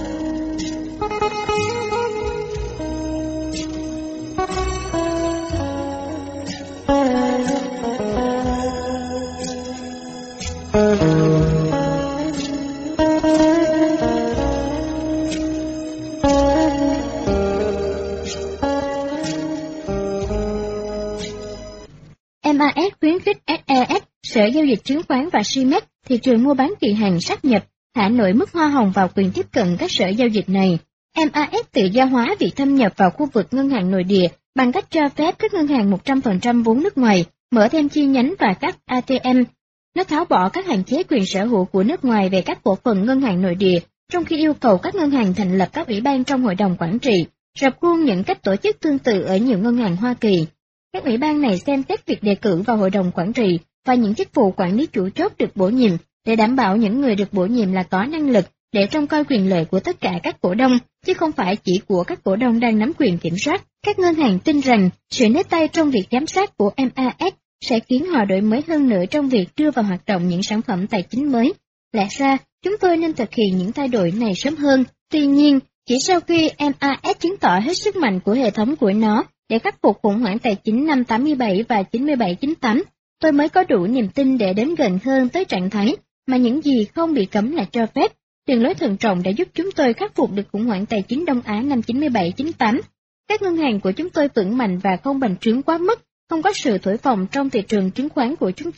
MAS khuyến khích SES, Sở Giao dịch Chứng khoán và CMEX, thị trường mua bán kỳ hạn sáp nhập, thả nổi mức hoa hồng vào quyền tiếp cận các sở giao dịch này. MAS tự do hóa việc thâm nhập vào khu vực ngân hàng nội địa bằng cách cho phép các ngân hàng 100% vốn nước ngoài mở thêm chi nhánh và các ATM. Nó tháo bỏ các hạn chế quyền sở hữu của nước ngoài về các cổ phần ngân hàng nội địa, trong khi yêu cầu các ngân hàng thành lập các ủy ban trong hội đồng quản trị, rập khuôn những cách tổ chức tương tự ở nhiều ngân hàng Hoa Kỳ. Các ủy ban này xem xét việc đề cử vào hội đồng quản trị và những chức vụ quản lý chủ chốt được bổ nhiệm để đảm bảo những người được bổ nhiệm là có năng lực để trông coi quyền lợi của tất cả các cổ đông, chứ không phải chỉ của các cổ đông đang nắm quyền kiểm soát. Các ngân hàng tin rằng sự nết tay trong việc giám sát của MAS sẽ khiến họ đổi mới hơn nữa trong việc đưa vào hoạt động những sản phẩm tài chính mới. Lẽ ra, chúng tôi nên thực hiện những thay đổi này sớm hơn. Tuy nhiên, chỉ sau khi MAS chứng tỏ hết sức mạnh của hệ thống của nó để khắc phục khủng hoảng tài chính năm 87 và 97-98, tôi mới có đủ niềm tin để đến gần hơn tới trạng thái mà những gì không bị cấm là cho phép. Đường lối thận trọng đã giúp chúng tôi khắc phục được khủng hoảng tài chính Đông Á năm 97-98. Các ngân hàng của chúng tôi vững mạnh và không bành trướng quá mức, không có sự thổi phồng trong thị trường chứng khoán của chúng tôi.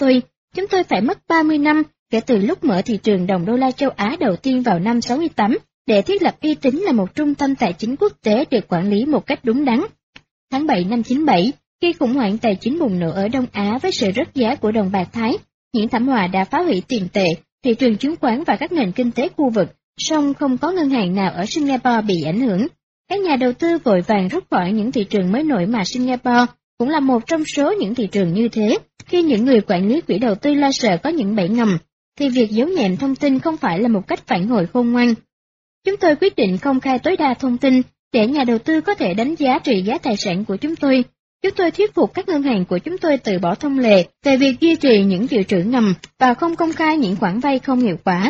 Chúng tôi phải mất 30 năm kể từ lúc mở thị trường đồng đô la châu Á đầu tiên vào năm 68 để thiết lập uy tín là một trung tâm tài chính quốc tế được quản lý một cách đúng đắn. Tháng 7 năm 97, khi khủng hoảng tài chính bùng nổ ở Đông Á với sự rớt giá của đồng bạc Thái, những thảm họa đã phá hủy tiền tệ, thị trường chứng khoán và các nền kinh tế khu vực, song không có ngân hàng nào ở Singapore bị ảnh hưởng. Các nhà đầu tư vội vàng rút khỏi những thị trường mới nổi mà Singapore cũng là một trong số những thị trường như thế. Khi những người quản lý quỹ đầu tư lo sợ có những bẫy ngầm, thì việc giấu nhẹm thông tin không phải là một cách phản hồi khôn ngoan. Chúng tôi quyết định công khai tối đa thông tin để nhà đầu tư có thể đánh giá trị giá tài sản của chúng tôi. Chúng tôi thuyết phục các ngân hàng của chúng tôi từ bỏ thông lệ về việc duy trì những dự trữ ngầm và không công khai những khoản vay không hiệu quả.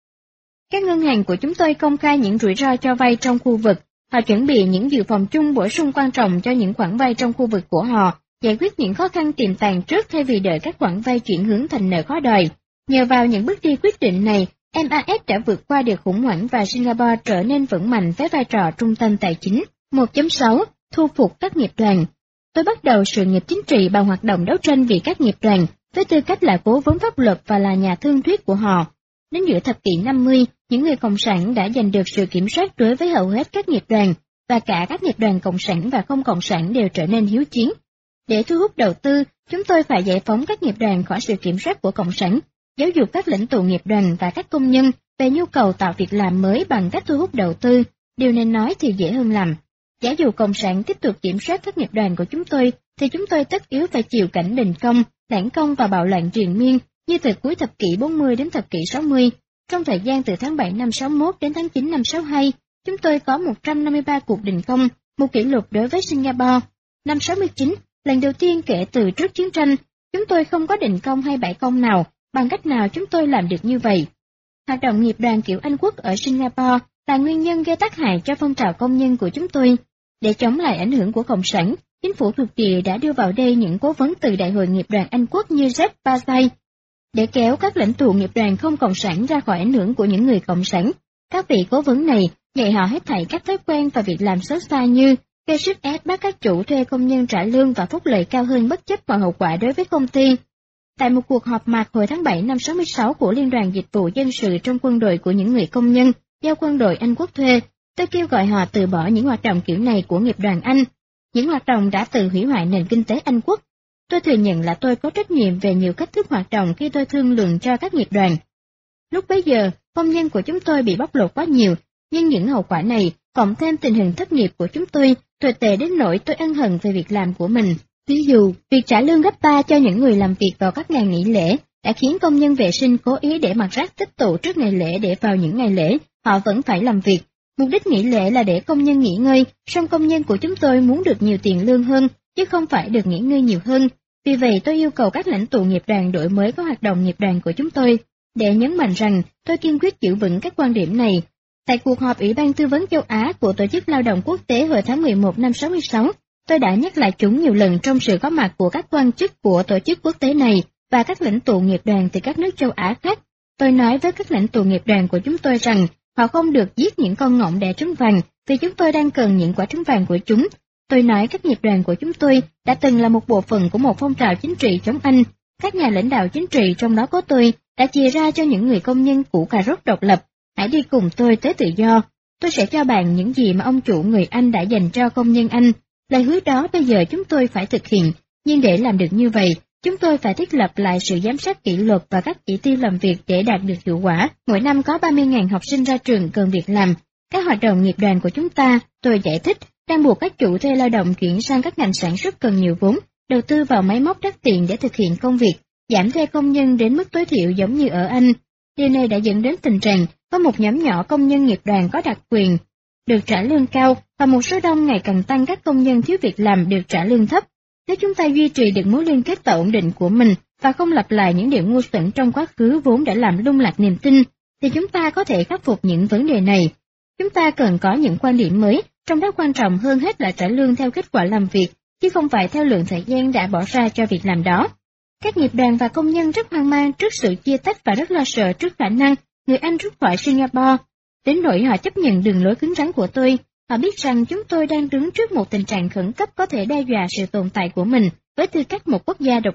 Các ngân hàng của chúng tôi công khai những rủi ro cho vay trong khu vực. Họ chuẩn bị những dự phòng chung bổ sung quan trọng cho những khoản vay trong khu vực của họ, giải quyết những khó khăn tiềm tàng trước thay vì đợi các khoản vay chuyển hướng thành nợ khó đòi. Nhờ vào những bước đi quyết định này, MAS đã vượt qua được khủng hoảng và Singapore trở nên vững mạnh với vai trò trung tâm tài chính. 1.6. Thu phục các nghiệp đoàn. Tôi bắt đầu sự nghiệp chính trị bằng hoạt động đấu tranh vì các nghiệp đoàn, với tư cách là cố vấn pháp luật và là nhà thương thuyết của họ. Đến giữa thập kỷ 50, những người cộng sản đã giành được sự kiểm soát đối với hầu hết các nghiệp đoàn, và cả các nghiệp đoàn cộng sản và không cộng sản đều trở nên hiếu chiến. Để thu hút đầu tư, chúng tôi phải giải phóng các nghiệp đoàn khỏi sự kiểm soát của cộng sản, giáo dục các lãnh tụ nghiệp đoàn và các công nhân về nhu cầu tạo việc làm mới bằng cách thu hút đầu tư. Điều nên nói thì dễ hơn làm. Giả dụ cộng sản tiếp tục kiểm soát các nghiệp đoàn của chúng tôi, thì chúng tôi tất yếu phải chịu cảnh đình công, đảng công và bạo loạn triền miên, như từ cuối thập kỷ 40 đến thập kỷ 60. Trong thời gian từ tháng 7 năm 61 đến tháng 9 năm 62, chúng tôi có 153 cuộc đình công, một kỷ lục đối với Singapore. Năm 69, lần đầu tiên kể từ trước chiến tranh, chúng tôi không có đình công hay bãi công nào. Bằng cách nào chúng tôi làm được như vậy? Hoạt động nghiệp đoàn kiểu Anh quốc ở Singapore là nguyên nhân gây tác hại cho phong trào công nhân của chúng tôi. Để chống lại ảnh hưởng của cộng sản, chính phủ thuộc địa đã đưa vào đây những cố vấn từ Đại hội nghiệp đoàn Anh quốc như Jeff Bazai, để kéo các lãnh tụ nghiệp đoàn không cộng sản ra khỏi ảnh hưởng của những người cộng sản. Các vị cố vấn này dạy họ hết thảy các thói quen và việc làm xấu xa như gây sức ép bắt các chủ thuê công nhân trả lương và phúc lợi cao hơn bất chấp mọi hậu quả đối với công ty. Tại một cuộc họp mặt hồi tháng 7 năm 66 của Liên đoàn Dịch vụ Dân sự trong quân đội của những người công nhân do quân đội Anh quốc thuê, tôi kêu gọi họ từ bỏ những hoạt động kiểu này của nghiệp đoàn Anh. Những hoạt động đã tự hủy hoại nền kinh tế Anh quốc. Tôi thừa nhận là tôi có trách nhiệm về nhiều cách thức hoạt động khi tôi thương lượng cho các nghiệp đoàn. Lúc bấy giờ, công nhân của chúng tôi bị bóc lột quá nhiều, nhưng những hậu quả này, cộng thêm tình hình thất nghiệp của chúng tôi, tồi tệ đến nỗi tôi ân hận về việc làm của mình. Ví dụ, việc trả lương gấp 3 cho những người làm việc vào các ngày nghỉ lễ đã khiến công nhân vệ sinh cố ý để mặt rác tích tụ trước ngày lễ để vào những ngày lễ, họ vẫn phải làm việc. Mục đích nghỉ lễ là để công nhân nghỉ ngơi, song công nhân của chúng tôi muốn được nhiều tiền lương hơn, chứ không phải được nghỉ ngơi nhiều hơn. Vì vậy tôi yêu cầu các lãnh tụ nghiệp đoàn đổi mới các hoạt động nghiệp đoàn của chúng tôi. Để nhấn mạnh rằng, tôi kiên quyết giữ vững các quan điểm này. Tại cuộc họp Ủy ban Tư vấn châu Á của Tổ chức Lao động Quốc tế hồi tháng 11 năm 66, tôi đã nhắc lại chúng nhiều lần trong sự có mặt của các quan chức của tổ chức quốc tế này và các lãnh tụ nghiệp đoàn từ các nước châu Á khác. Tôi nói với các lãnh tụ nghiệp đoàn của chúng tôi rằng, họ không được giết những con ngỗng đẻ trứng vàng, vì chúng tôi đang cần những quả trứng vàng của chúng. Tôi nói các nghiệp đoàn của chúng tôi đã từng là một bộ phận của một phong trào chính trị chống Anh. Các nhà lãnh đạo chính trị trong đó có tôi đã chia ra cho những người công nhân củ cà rốt độc lập. Hãy đi cùng tôi tới tự do. Tôi sẽ cho bạn những gì mà ông chủ người Anh đã dành cho công nhân Anh. Lời hứa đó bây giờ chúng tôi phải thực hiện, nhưng để làm được như vậy, chúng tôi phải thiết lập lại sự giám sát kỷ luật và các chỉ tiêu làm việc để đạt được hiệu quả. Mỗi năm có 30.000 học sinh ra trường cần việc làm. Các hoạt động nghiệp đoàn của chúng ta, tôi giải thích, đang buộc các chủ thuê lao động chuyển sang các ngành sản xuất cần nhiều vốn, đầu tư vào máy móc đắt tiền để thực hiện công việc, giảm thuê công nhân đến mức tối thiểu giống như ở Anh. Điều này đã dẫn đến tình trạng có một nhóm nhỏ công nhân nghiệp đoàn có đặc quyền, được trả lương cao, và một số đông ngày càng tăng các công nhân thiếu việc làm được trả lương thấp. Nếu chúng ta duy trì được mối liên kết tạo ổn định của mình và không lặp lại những điều ngu xuẩn trong quá khứ vốn đã làm lung lạc niềm tin, thì chúng ta có thể khắc phục những vấn đề này. Chúng ta cần có những quan điểm mới, trong đó quan trọng hơn hết là trả lương theo kết quả làm việc, chứ không phải theo lượng thời gian đã bỏ ra cho việc làm đó. Các nghiệp đoàn và công nhân rất hoang mang trước sự chia tách và rất lo sợ trước khả năng người Anh rút khỏi Singapore. Đến nỗi họ chấp nhận đường lối cứng rắn của tôi. Họ biết rằng chúng tôi đang đứng trước một tình trạng khẩn cấp có thể đe dọa sự tồn tại của mình với tư cách một quốc gia độc lập.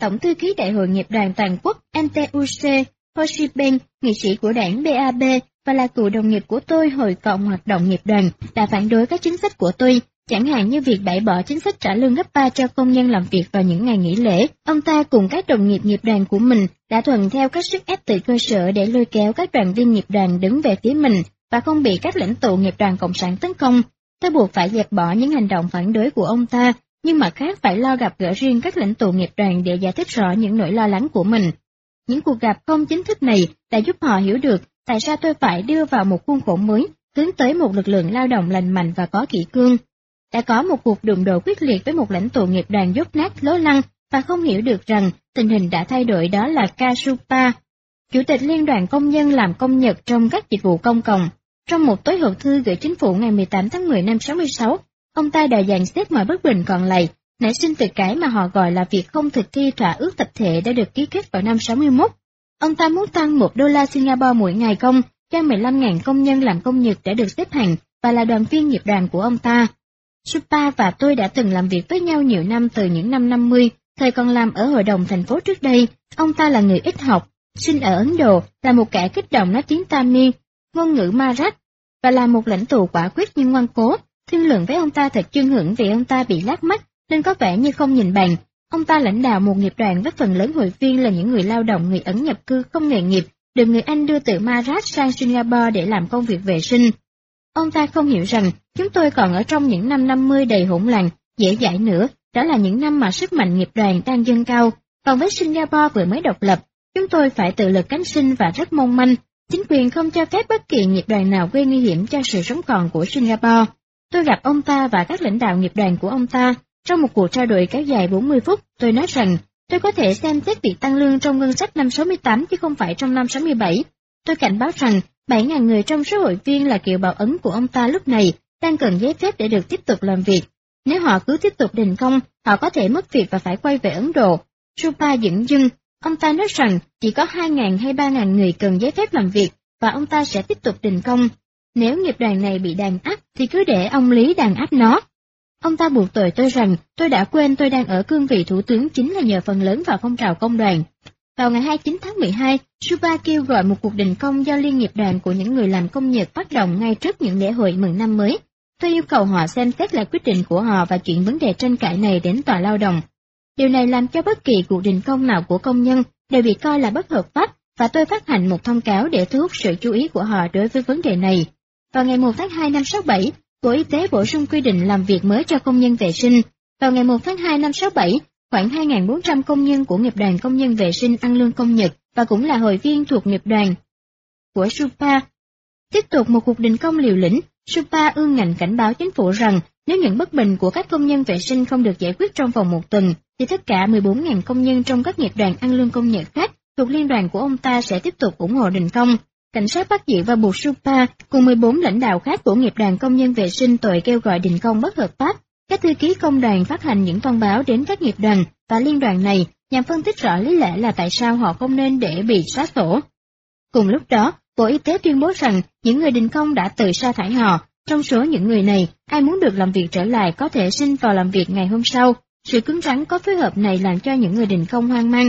Tổng thư ký Đại hội nghiệp đoàn toàn quốc NTUC, Ho Chi Minh, nghị sĩ của đảng BAB và là cựu đồng nghiệp của tôi hồi còn hoạt động nghiệp đoàn, đã phản đối các chính sách của tôi, chẳng hạn như việc bãi bỏ chính sách trả lương gấp 3 cho công nhân làm việc vào những ngày nghỉ lễ. Ông ta cùng các đồng nghiệp nghiệp đoàn của mình đã thuận theo các sức ép từ cơ sở để lôi kéo các đoàn viên nghiệp đoàn đứng về phía mình và không bị các lãnh tụ nghiệp đoàn Cộng sản tấn công. Tôi buộc phải dẹp bỏ những hành động phản đối của ông ta, nhưng mặt khác phải lo gặp gỡ riêng các lãnh tụ nghiệp đoàn để giải thích rõ những nỗi lo lắng của mình. Những cuộc gặp không chính thức này đã giúp họ hiểu được tại sao tôi phải đưa vào một khuôn khổ mới, hướng tới một lực lượng lao động lành mạnh và có kỷ cương. Đã có một cuộc đụng độ quyết liệt với một lãnh tụ nghiệp đoàn dốt nát lố lăng và không hiểu được rằng tình hình đã thay đổi, đó là Kasupa, Chủ tịch Liên đoàn Công nhân làm công nhật trong các dịch vụ công cộng. Trong một tối hậu thư gửi chính phủ ngày 18 tháng 10 năm 66, ông ta đòi dàn xếp mọi bất bình còn lại, nảy sinh từ cái mà họ gọi là việc không thực thi thỏa ước tập thể đã được ký kết vào năm 61. Ông ta muốn tăng $1 Singapore mỗi ngày công cho 15.000 công nhân làm công nhật đã được xếp hạng và là đoàn viên nghiệp đoàn của ông ta. Supa và tôi đã từng làm việc với nhau nhiều năm từ những năm 50, thời còn làm ở hội đồng thành phố trước đây. Ông ta là người ít học, sinh ở Ấn Độ, là một kẻ kích động nói tiếng Tamil, ngôn ngữ Marathi, và là một lãnh tụ quả quyết nhưng ngoan cố. Thương lượng với ông ta thật chưng hửng vì ông ta bị lác mắt, nên có vẻ như không nhìn bằng. Ông ta lãnh đạo một nghiệp đoàn với phần lớn hội viên là những người lao động người Ấn nhập cư không nghề nghiệp, được người Anh đưa từ Marathi sang Singapore để làm công việc vệ sinh. Ông ta không hiểu rằng chúng tôi còn ở trong những năm 50 đầy hỗn loạn, dễ dãi nữa, đó là những năm mà sức mạnh nghiệp đoàn đang dâng cao. Còn với Singapore vừa mới độc lập, chúng tôi phải tự lực cánh sinh và rất mong manh. Chính quyền không cho phép bất kỳ nghiệp đoàn nào gây nguy hiểm cho sự sống còn của Singapore. Tôi gặp ông ta và các lãnh đạo nghiệp đoàn của ông ta. Trong một cuộc trao đổi kéo dài 40 phút, tôi nói rằng tôi có thể xem xét việc tăng lương trong ngân sách năm 68 chứ không phải trong năm 67. Tôi cảnh báo rằng 7.000 người trong số hội viên là kiều bào Ấn của ông ta lúc này đang cần giấy phép để được tiếp tục làm việc. Nếu họ cứ tiếp tục đình công, họ có thể mất việc và phải quay về Ấn Độ. Supa dửng dưng, ông ta nói rằng chỉ có 2.000 hay 3.000 người cần giấy phép làm việc và ông ta sẽ tiếp tục đình công. Nếu nghiệp đoàn này bị đàn áp thì cứ để ông Lý đàn áp nó. Ông ta buộc tội tôi rằng tôi đã quên tôi đang ở cương vị thủ tướng chính là nhờ phần lớn vào phong trào công đoàn. Vào ngày 29 tháng 12, Supa kêu gọi một cuộc đình công do Liên nghiệp đoàn của những người làm công nhật phát động ngay trước những lễ hội mừng năm mới. Tôi yêu cầu họ xem xét lại quyết định của họ và chuyển vấn đề tranh cãi này đến tòa lao động. Điều này làm cho bất kỳ cuộc đình công nào của công nhân đều bị coi là bất hợp pháp và tôi phát hành một thông cáo để thu hút sự chú ý của họ đối với vấn đề này. Vào ngày 1 tháng 2 năm 67, Bộ Y tế bổ sung quy định làm việc mới cho công nhân vệ sinh. Vào ngày 1 tháng 2 năm 67, khoảng 2.400 công nhân của nghiệp đoàn công nhân vệ sinh ăn lương công nhật và cũng là hội viên thuộc nghiệp đoàn của Supa. Tiếp tục một cuộc đình công liều lĩnh, Supa ương ngạnh cảnh báo chính phủ rằng nếu những bất bình của các công nhân vệ sinh không được giải quyết trong vòng một tuần, thì tất cả 14.000 công nhân trong các nghiệp đoàn ăn lương công nhật khác thuộc liên đoàn của ông ta sẽ tiếp tục ủng hộ đình công. Cảnh sát bắt giữ và buộc Supa cùng 14 lãnh đạo khác của nghiệp đoàn công nhân vệ sinh tội kêu gọi đình công bất hợp pháp. Các thư ký công đoàn phát hành những thông báo đến các nghiệp đoàn và liên đoàn này nhằm phân tích rõ lý lẽ là tại sao họ không nên để bị sa thải. Cùng lúc đó, Bộ Y tế tuyên bố rằng những người đình công đã tự sa thải họ. Trong số những người này, ai muốn được làm việc trở lại có thể xin vào làm việc ngày hôm sau. Sự cứng rắn có phối hợp này làm cho những người đình công hoang mang.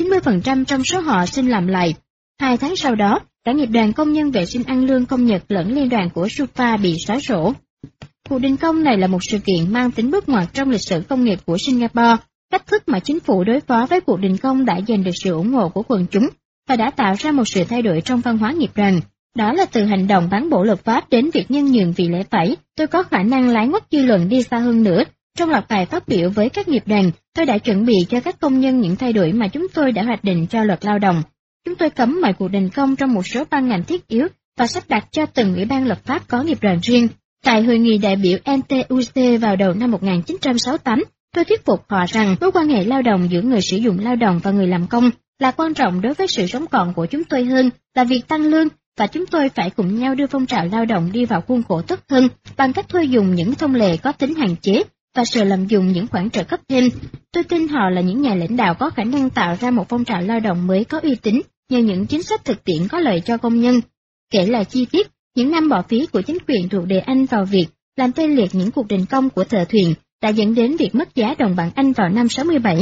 90% trong số họ xin làm lại. 2 tháng sau đó, cả nghiệp đoàn công nhân vệ sinh ăn lương công nhật lẫn liên đoàn của Supa bị xóa sổ. Cuộc đình công này là một sự kiện mang tính bước ngoặt trong lịch sử công nghiệp của Singapore. Cách thức mà chính phủ đối phó với cuộc đình công đã giành được sự ủng hộ của quần chúng và đã tạo ra một sự thay đổi trong văn hóa nghiệp đoàn. Đó là từ hành động bán bổ luật pháp đến việc nhân nhượng vì lẽ phải. Tôi có khả năng lái ngoắt dư luận đi xa hơn nữa. Trong loạt bài phát biểu với các nghiệp đoàn, tôi đã chuẩn bị cho các công nhân những thay đổi mà chúng tôi đã hoạch định cho luật lao động. Chúng tôi cấm mọi cuộc đình công trong một số ban ngành thiết yếu và sắp đặt cho từng ủy ban lập pháp có nghiệp đoàn riêng. Tại hội nghị đại biểu NTUC vào đầu năm 1968, tôi thuyết phục họ rằng mối quan hệ lao động giữa người sử dụng lao động và người làm công là quan trọng đối với sự sống còn của chúng tôi hơn là việc tăng lương, và chúng tôi phải cùng nhau đưa phong trào lao động đi vào khuôn khổ tốt hơn bằng cách thôi dùng những thông lệ có tính hạn chế và sợ lạm dụng những khoản trợ cấp thêm. Tôi tin họ là những nhà lãnh đạo có khả năng tạo ra một phong trào lao động mới có uy tín nhờ những chính sách thực tiễn có lợi cho công nhân. Kể lại chi tiết, những năm bỏ phí của chính quyền thuộc địa Anh vào việc làm tê liệt những cuộc đình công của thợ thuyền đã dẫn đến việc mất giá đồng bảng Anh vào năm 67.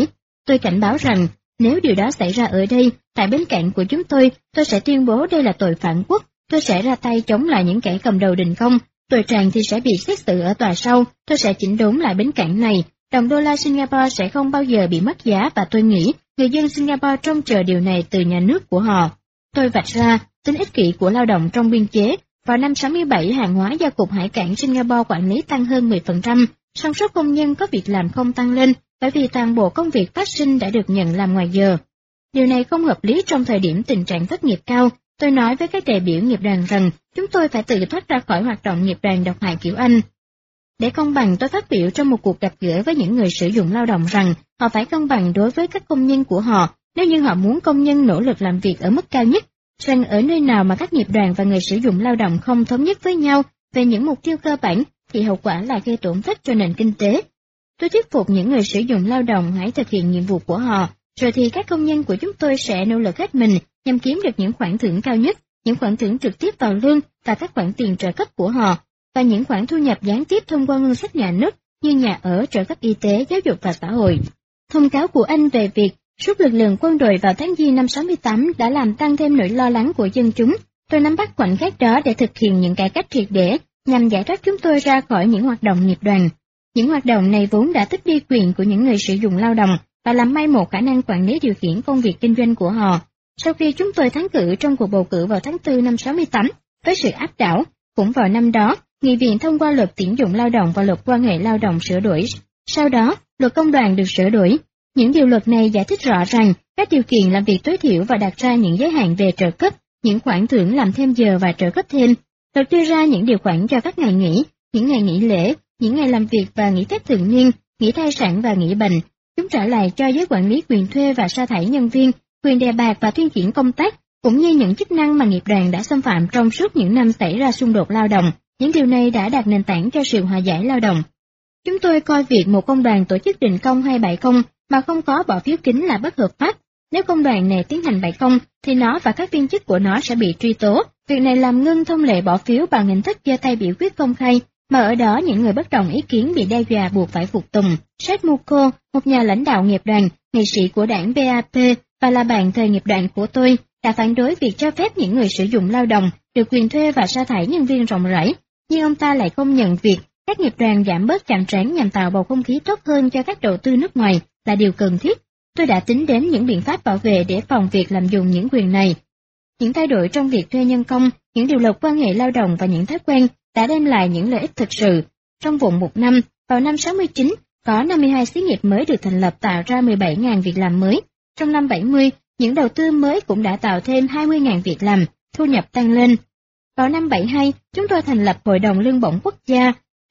Tôi cảnh báo rằng, nếu điều đó xảy ra ở đây, tại bến cảng của chúng tôi sẽ tuyên bố đây là tội phản quốc, tôi sẽ ra tay chống lại những kẻ cầm đầu đình công, tội tràng thì sẽ bị xét xử ở tòa sau, tôi sẽ chỉnh đốn lại bến cảng này, đồng đô la Singapore sẽ không bao giờ bị mất giá và tôi nghĩ người dân Singapore trông chờ điều này từ nhà nước của họ. Tôi vạch ra tính ích kỷ của lao động trong biên chế. Vào năm 67, hàng hóa do Cục Hải cảng Singapore quản lý tăng hơn 10%, song số công nhân có việc làm không tăng lên bởi vì toàn bộ công việc phát sinh đã được nhận làm ngoài giờ. Điều này không hợp lý trong thời điểm tình trạng thất nghiệp cao. Tôi nói với các đại biểu nghiệp đoàn rằng chúng tôi phải tự thoát ra khỏi hoạt động nghiệp đoàn độc hại kiểu Anh. Để công bằng, tôi phát biểu trong một cuộc gặp gỡ với những người sử dụng lao động rằng họ phải công bằng đối với các công nhân của họ nếu như họ muốn công nhân nỗ lực làm việc ở mức cao nhất, rằng ở nơi nào mà các nghiệp đoàn và người sử dụng lao động không thống nhất với nhau về những mục tiêu cơ bản thì hậu quả là gây tổn thất cho nền kinh tế. Tôi thuyết phục những người sử dụng lao động hãy thực hiện nhiệm vụ của họ, rồi thì các công nhân của chúng tôi sẽ nỗ lực hết mình nhằm kiếm được những khoản thưởng cao nhất, những khoản thưởng trực tiếp vào lương và các khoản tiền trợ cấp của họ, và những khoản thu nhập gián tiếp thông qua ngân sách nhà nước như nhà ở, trợ cấp y tế, giáo dục và xã hội. Thông cáo của Anh về việc rút lực lượng quân đội vào tháng Giêng năm 68 đã làm tăng thêm nỗi lo lắng của dân chúng. Tôi nắm bắt khoảnh khắc đó để thực hiện những cải cách triệt để nhằm giải thoát chúng tôi ra khỏi những hoạt động nghiệp đoàn. Những hoạt động này vốn đã tước đi quyền của những người sử dụng lao động và làm mai một khả năng quản lý điều khiển công việc kinh doanh của họ. Sau khi chúng tôi thắng cử trong cuộc bầu cử vào tháng 4 năm 68, với sự áp đảo, cũng vào năm đó, Nghị viện thông qua luật tuyển dụng lao động và luật quan hệ lao động sửa đổi. Sau đó, luật công đoàn được sửa đổi. Những điều luật này giải thích rõ ràng các điều kiện làm việc tối thiểu và đặt ra những giới hạn về trợ cấp, những khoản thưởng làm thêm giờ và trợ cấp thêm. Luật đưa ra những điều khoản cho các ngày nghỉ, những ngày nghỉ lễ, những ngày làm việc và nghỉ phép thường niên, nghỉ thai sản và nghỉ bệnh. Chúng trả lại cho giới quản lý quyền thuê và sa thải nhân viên, quyền đề bạt và tuyên chuyển công tác, cũng như những chức năng mà nghiệp đoàn đã xâm phạm trong suốt những năm xảy ra xung đột lao động. Những điều này đã đặt nền tảng cho sự hòa giải lao động. Chúng tôi coi việc một công đoàn tổ chức đình công hay bãi công mà không có bỏ phiếu kín là bất hợp pháp. Nếu công đoàn này tiến hành bãi công, thì nó và các viên chức của nó sẽ bị truy tố. Việc này làm ngưng thông lệ bỏ phiếu bằng hình thức giơ tay biểu quyết công khai, mà ở đó những người bất đồng ý kiến bị đe dọa buộc phải phục tùng. Seth Muko, một nhà lãnh đạo nghiệp đoàn, nghị sĩ của đảng BAP và là bạn thời nghiệp đoàn của tôi, đã phản đối việc cho phép những người sử dụng lao động được quyền thuê và sa thải nhân viên rộng rãi. Nhưng ông ta lại công nhận việc các nghiệp đoàn giảm bớt chạm trán nhằm tạo bầu không khí tốt hơn cho các đầu tư nước ngoài là điều cần thiết. Tôi đã tính đến những biện pháp bảo vệ để phòng việc lạm dụng những quyền này. Những thay đổi trong việc thuê nhân công, những điều luật quan hệ lao động và những thói quen đã đem lại những lợi ích thực sự. Trong vòng một năm, vào năm 69, có 52 xí nghiệp mới được thành lập tạo ra 17.000 việc làm mới. Trong năm 70, những đầu tư mới cũng đã tạo thêm 20.000 việc làm, thu nhập tăng lên. Vào năm 72, chúng tôi thành lập Hội đồng Lương bổng Quốc gia,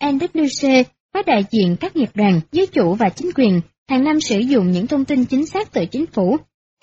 NWC, có đại diện các nghiệp đoàn, giới chủ và chính quyền, hàng năm sử dụng những thông tin chính xác từ chính phủ.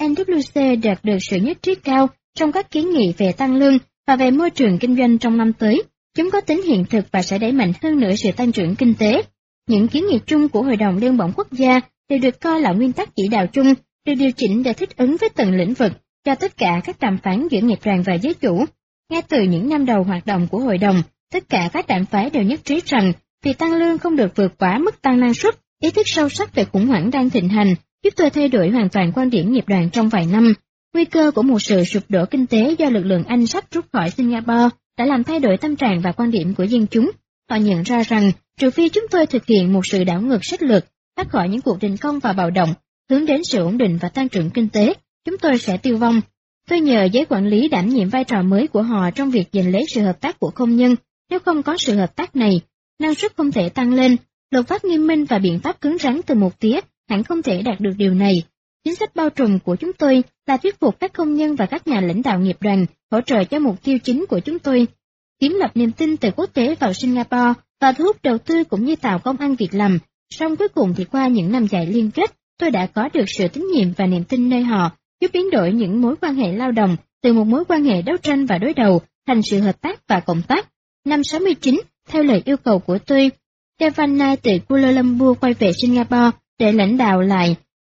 NWC đạt được sự nhất trí cao trong các kiến nghị về tăng lương và về môi trường kinh doanh trong năm tới. Chúng có tính hiện thực và sẽ đẩy mạnh hơn nữa sự tăng trưởng kinh tế. Những kiến nghị chung của Hội đồng Lương bổng Quốc gia đều được coi là nguyên tắc chỉ đạo chung, được điều chỉnh để thích ứng với từng lĩnh vực cho tất cả các đàm phán giữa nghiệp đoàn và giới chủ. Ngay từ những năm đầu hoạt động của hội đồng, tất cả các đảng phái đều nhất trí rằng việc tăng lương không được vượt quá mức tăng năng suất. Ý thức sâu sắc về khủng hoảng đang thịnh hành giúp tôi thay đổi hoàn toàn quan điểm nghiệp đoàn trong vài năm. Nguy cơ của một sự sụp đổ kinh tế do lực lượng Anh sắp rút khỏi Singapore đã làm thay đổi tâm trạng và quan điểm của dân chúng. Họ nhận ra rằng trừ phi chúng tôi thực hiện một sự đảo ngược sách lược, thoát khỏi những cuộc đình công và bạo động, hướng đến sự ổn định và tăng trưởng kinh tế, chúng tôi sẽ tiêu vong. Tôi nhờ giới quản lý đảm nhiệm vai trò mới của họ trong việc giành lấy sự hợp tác của công nhân. Nếu không có sự hợp tác này, năng suất không thể tăng lên. Luật pháp nghiêm minh và biện pháp cứng rắn từ một phía hẳn không thể đạt được điều này. Chính sách bao trùm của chúng tôi là thuyết phục các công nhân và các nhà lãnh đạo nghiệp đoàn hỗ trợ cho mục tiêu chính của chúng tôi, kiếm lập niềm tin từ quốc tế vào Singapore và thu hút đầu tư cũng như tạo công ăn việc làm. Song cuối cùng thì qua những năm dài liên kết, tôi đã có được sự tín nhiệm và niềm tin nơi họ, giúp biến đổi những mối quan hệ lao động từ một mối quan hệ đấu tranh và đối đầu thành sự hợp tác và cộng tác. Năm 69, theo lời yêu cầu của tôi, Devan Nai từ Kuala Lumpur quay về Singapore để lãnh đạo lại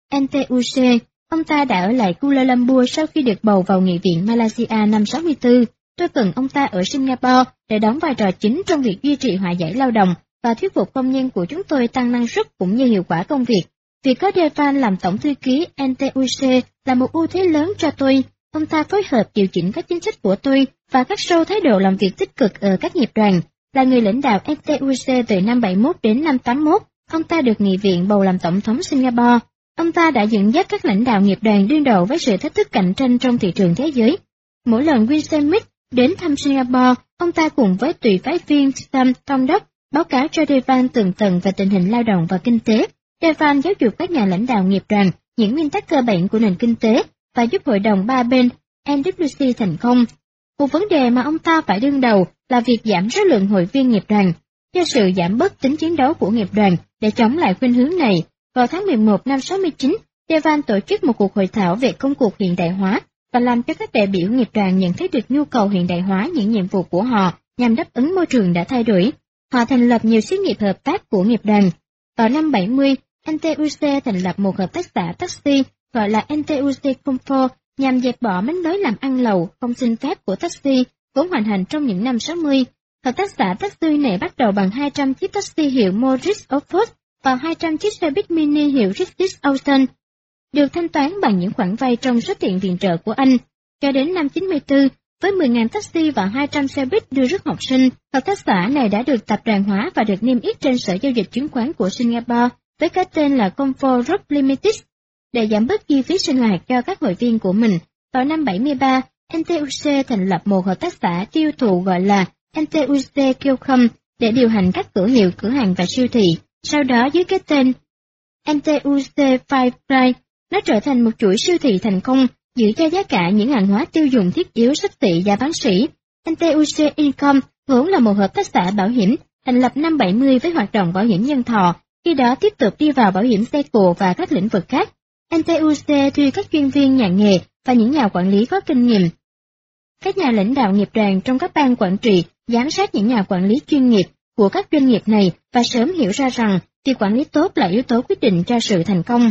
NTUC. Ông ta đã ở lại Kuala Lumpur sau khi được bầu vào Nghị viện Malaysia năm 64. Tôi cần ông ta ở Singapore để đóng vai trò chính trong việc duy trì hòa giải lao động và thuyết phục công nhân của chúng tôi tăng năng suất cũng như hiệu quả công việc. Việc có Devan làm tổng thư ký NTUC là một ưu thế lớn cho tôi. Ông ta phối hợp điều chỉnh các chính sách của tôi và khắc sâu thái độ làm việc tích cực ở các nghiệp đoàn. Là người lãnh đạo NTUC từ năm 71 đến năm 81, ông ta được nghị viện bầu làm tổng thống Singapore. Ông ta đã dẫn dắt các lãnh đạo nghiệp đoàn đương đầu với sự thách thức cạnh tranh trong thị trường thế giới. Mỗi lần Winston Smith đến thăm Singapore, ông ta cùng với tùy phái viên Sam Thông đốc báo cáo cho Devan tường tận về tình hình lao động và kinh tế. Devan giáo dục các nhà lãnh đạo nghiệp đoàn những nguyên tắc cơ bản của nền kinh tế và giúp hội đồng ba bên NWC thành công. Một vấn đề mà ông ta phải đương đầu là việc giảm số lượng hội viên nghiệp đoàn. Do sự giảm bớt tính chiến đấu của nghiệp đoàn để chống lại khuynh hướng này, vào tháng 11 năm 69, Devan tổ chức một cuộc hội thảo về công cuộc hiện đại hóa và làm cho các đại biểu nghiệp đoàn nhận thấy được nhu cầu hiện đại hóa những nhiệm vụ của họ nhằm đáp ứng môi trường đã thay đổi. Họ thành lập nhiều xí nghiệp hợp tác của nghiệp đoàn. Vào năm 70, NTUC thành lập một hợp tác xã taxi gọi là NTUC Comfort nhằm dẹp bỏ mánh lới làm ăn lậu không xin phép của taxi vốn hoành hành trong những năm 60. Hợp tác xã taxi này bắt đầu bằng 200 chiếc taxi hiệu Morris Oxford và 200 chiếc xe buýt mini hiệu British Ocean, được thanh toán bằng những khoản vay trong số tiền viện trợ của Anh. Cho đến năm 94, với 10.000 taxi và 200 xe buýt đưa rước học sinh, hợp tác xã này đã được tập đoàn hóa và được niêm yết trên Sở Giao dịch Chứng khoán của Singapore với cái tên là Comfort Group Limited. Để giảm bớt chi phí sinh hoạt cho các hội viên của mình, vào năm 73, NTUC thành lập một hợp tác xã tiêu thụ gọi là NTUC Kiocom để điều hành các cửa hiệu, cửa hàng và siêu thị. Sau đó dưới cái tên NTUC Five Pride, nó trở thành một chuỗi siêu thị thành công, giữ cho giá cả những hàng hóa tiêu dùng thiết yếu xấp xỉ giá bán sỉ. NTUC Income vốn là một hợp tác xã bảo hiểm, thành lập năm 70 với hoạt động bảo hiểm nhân thọ, khi đó tiếp tục đi vào bảo hiểm xe cộ và các lĩnh vực khác. NTUC thuê các chuyên viên nhà nghề và những nhà quản lý có kinh nghiệm. Các nhà lãnh đạo nghiệp đoàn trong các ban quản trị giám sát những nhà quản lý chuyên nghiệp của các doanh nghiệp này và sớm hiểu ra rằng việc quản lý tốt là yếu tố quyết định cho sự thành công.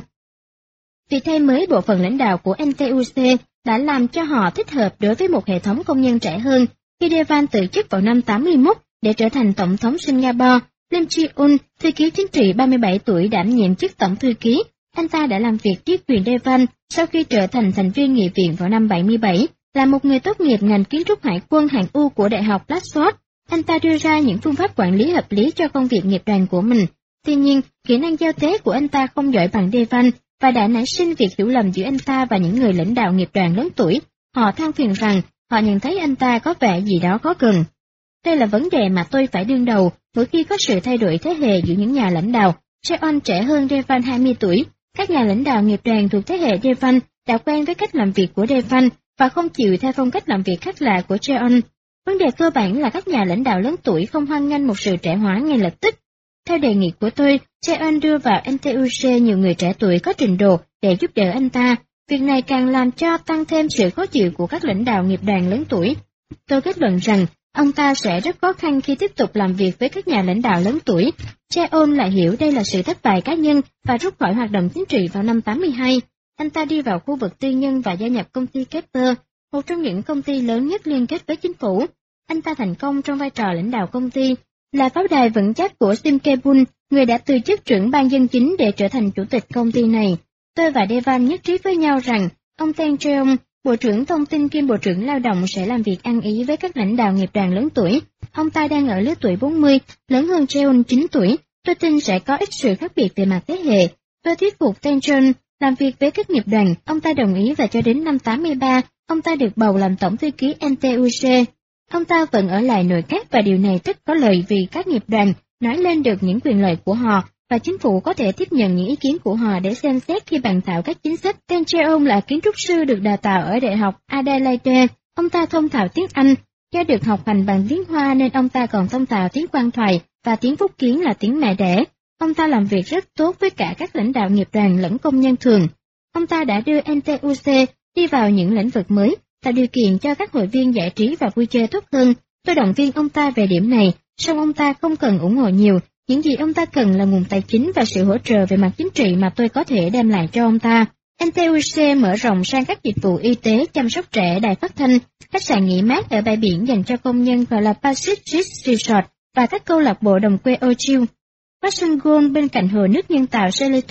Việc thay mới bộ phận lãnh đạo của NTUC đã làm cho họ thích hợp đối với một hệ thống công nhân trẻ hơn. Khi Devan từ chức vào năm 81 để trở thành tổng thống Singapore, Lim Chi-un, thư ký chính trị 37 tuổi đảm nhiệm chức tổng thư ký. Anh ta đã làm việc dưới quyền Devan sau khi trở thành thành viên nghị viện vào năm 77, là một người tốt nghiệp ngành kiến trúc hải quân hạng U của Đại học Blackford. Anh ta đưa ra những phương pháp quản lý hợp lý cho công việc nghiệp đoàn của mình. Tuy nhiên, kỹ năng giao tế của anh ta không giỏi bằng Devan và đã nảy sinh việc hiểu lầm giữa anh ta và những người lãnh đạo nghiệp đoàn lớn tuổi. Họ than phiền rằng họ nhận thấy anh ta có vẻ gì đó khó gần. Đây là vấn đề mà tôi phải đương đầu mỗi khi có sự thay đổi thế hệ giữa những nhà lãnh đạo. Cheon trẻ hơn Devan 20 tuổi. Các nhà lãnh đạo nghiệp đoàn thuộc thế hệ Devan đã quen với cách làm việc của Devan và không chịu theo phong cách làm việc khác lạ của Cheon. Vấn đề cơ bản là các nhà lãnh đạo lớn tuổi không hoan nghênh một sự trẻ hóa ngay lập tức. Theo đề nghị của tôi, Cheon đưa vào NTUC nhiều người trẻ tuổi có trình độ để giúp đỡ anh ta. Việc này càng làm cho tăng thêm sự khó chịu của các lãnh đạo nghiệp đoàn lớn tuổi. Tôi kết luận rằng ông ta sẽ rất khó khăn khi tiếp tục làm việc với các nhà lãnh đạo lớn tuổi. Cheon lại hiểu đây là sự thất bại cá nhân và rút khỏi hoạt động chính trị vào năm 82. Anh ta đi vào khu vực tư nhân và gia nhập công ty Kepler, một trong những công ty lớn nhất liên kết với chính phủ. Anh ta thành công trong vai trò lãnh đạo công ty, là pháo đài vững chắc của Sim Kebun, người đã từ chức trưởng ban dân chính để trở thành chủ tịch công ty này. Tôi và Devan nhất trí với nhau rằng ông Tang Cheong, Bộ trưởng Thông tin kiêm Bộ trưởng Lao động sẽ làm việc ăn ý với các lãnh đạo nghiệp đoàn lớn tuổi. Ông ta đang ở lứa tuổi 40, lớn hơn Cheong 9 tuổi. Tôi tin sẽ có ít sự khác biệt về mặt thế hệ. Tôi thuyết phục Tang Cheong làm việc với các nghiệp đoàn, ông ta đồng ý và cho đến năm 83, ông ta được bầu làm tổng thư ký NTUC. Ông ta vẫn ở lại nội các và điều này rất có lợi vì các nghiệp đoàn nói lên được những quyền lợi của họ và chính phủ có thể tiếp nhận những ý kiến của họ để xem xét khi bàn thảo các chính sách. Tang Cheong là kiến trúc sư được đào tạo ở Đại học Adelaide. Ông ta thông thạo tiếng Anh. Do được học hành bằng tiếng Hoa nên ông ta còn thông thạo tiếng Quan Thoại và tiếng Phúc Kiến là tiếng mẹ đẻ. Ông ta làm việc rất tốt với cả các lãnh đạo nghiệp đoàn lẫn công nhân thường. Ông ta đã đưa NTUC đi vào những lĩnh vực mới, tạo điều kiện cho các hội viên giải trí và vui chơi tốt hơn. Tôi động viên ông ta về điểm này, song ông ta không cần ủng hộ nhiều. Những gì ông ta cần là nguồn tài chính và sự hỗ trợ về mặt chính trị mà tôi có thể đem lại cho ông ta. NTUC mở rộng sang các dịch vụ y tế, chăm sóc trẻ, đài phát thanh, khách sạn nghỉ mát ở bãi biển dành cho công nhân gọi là Pacific Resort và các câu lạc bộ đồng quê Ochil. Washington bên cạnh hồ nước nhân tạo Seleto,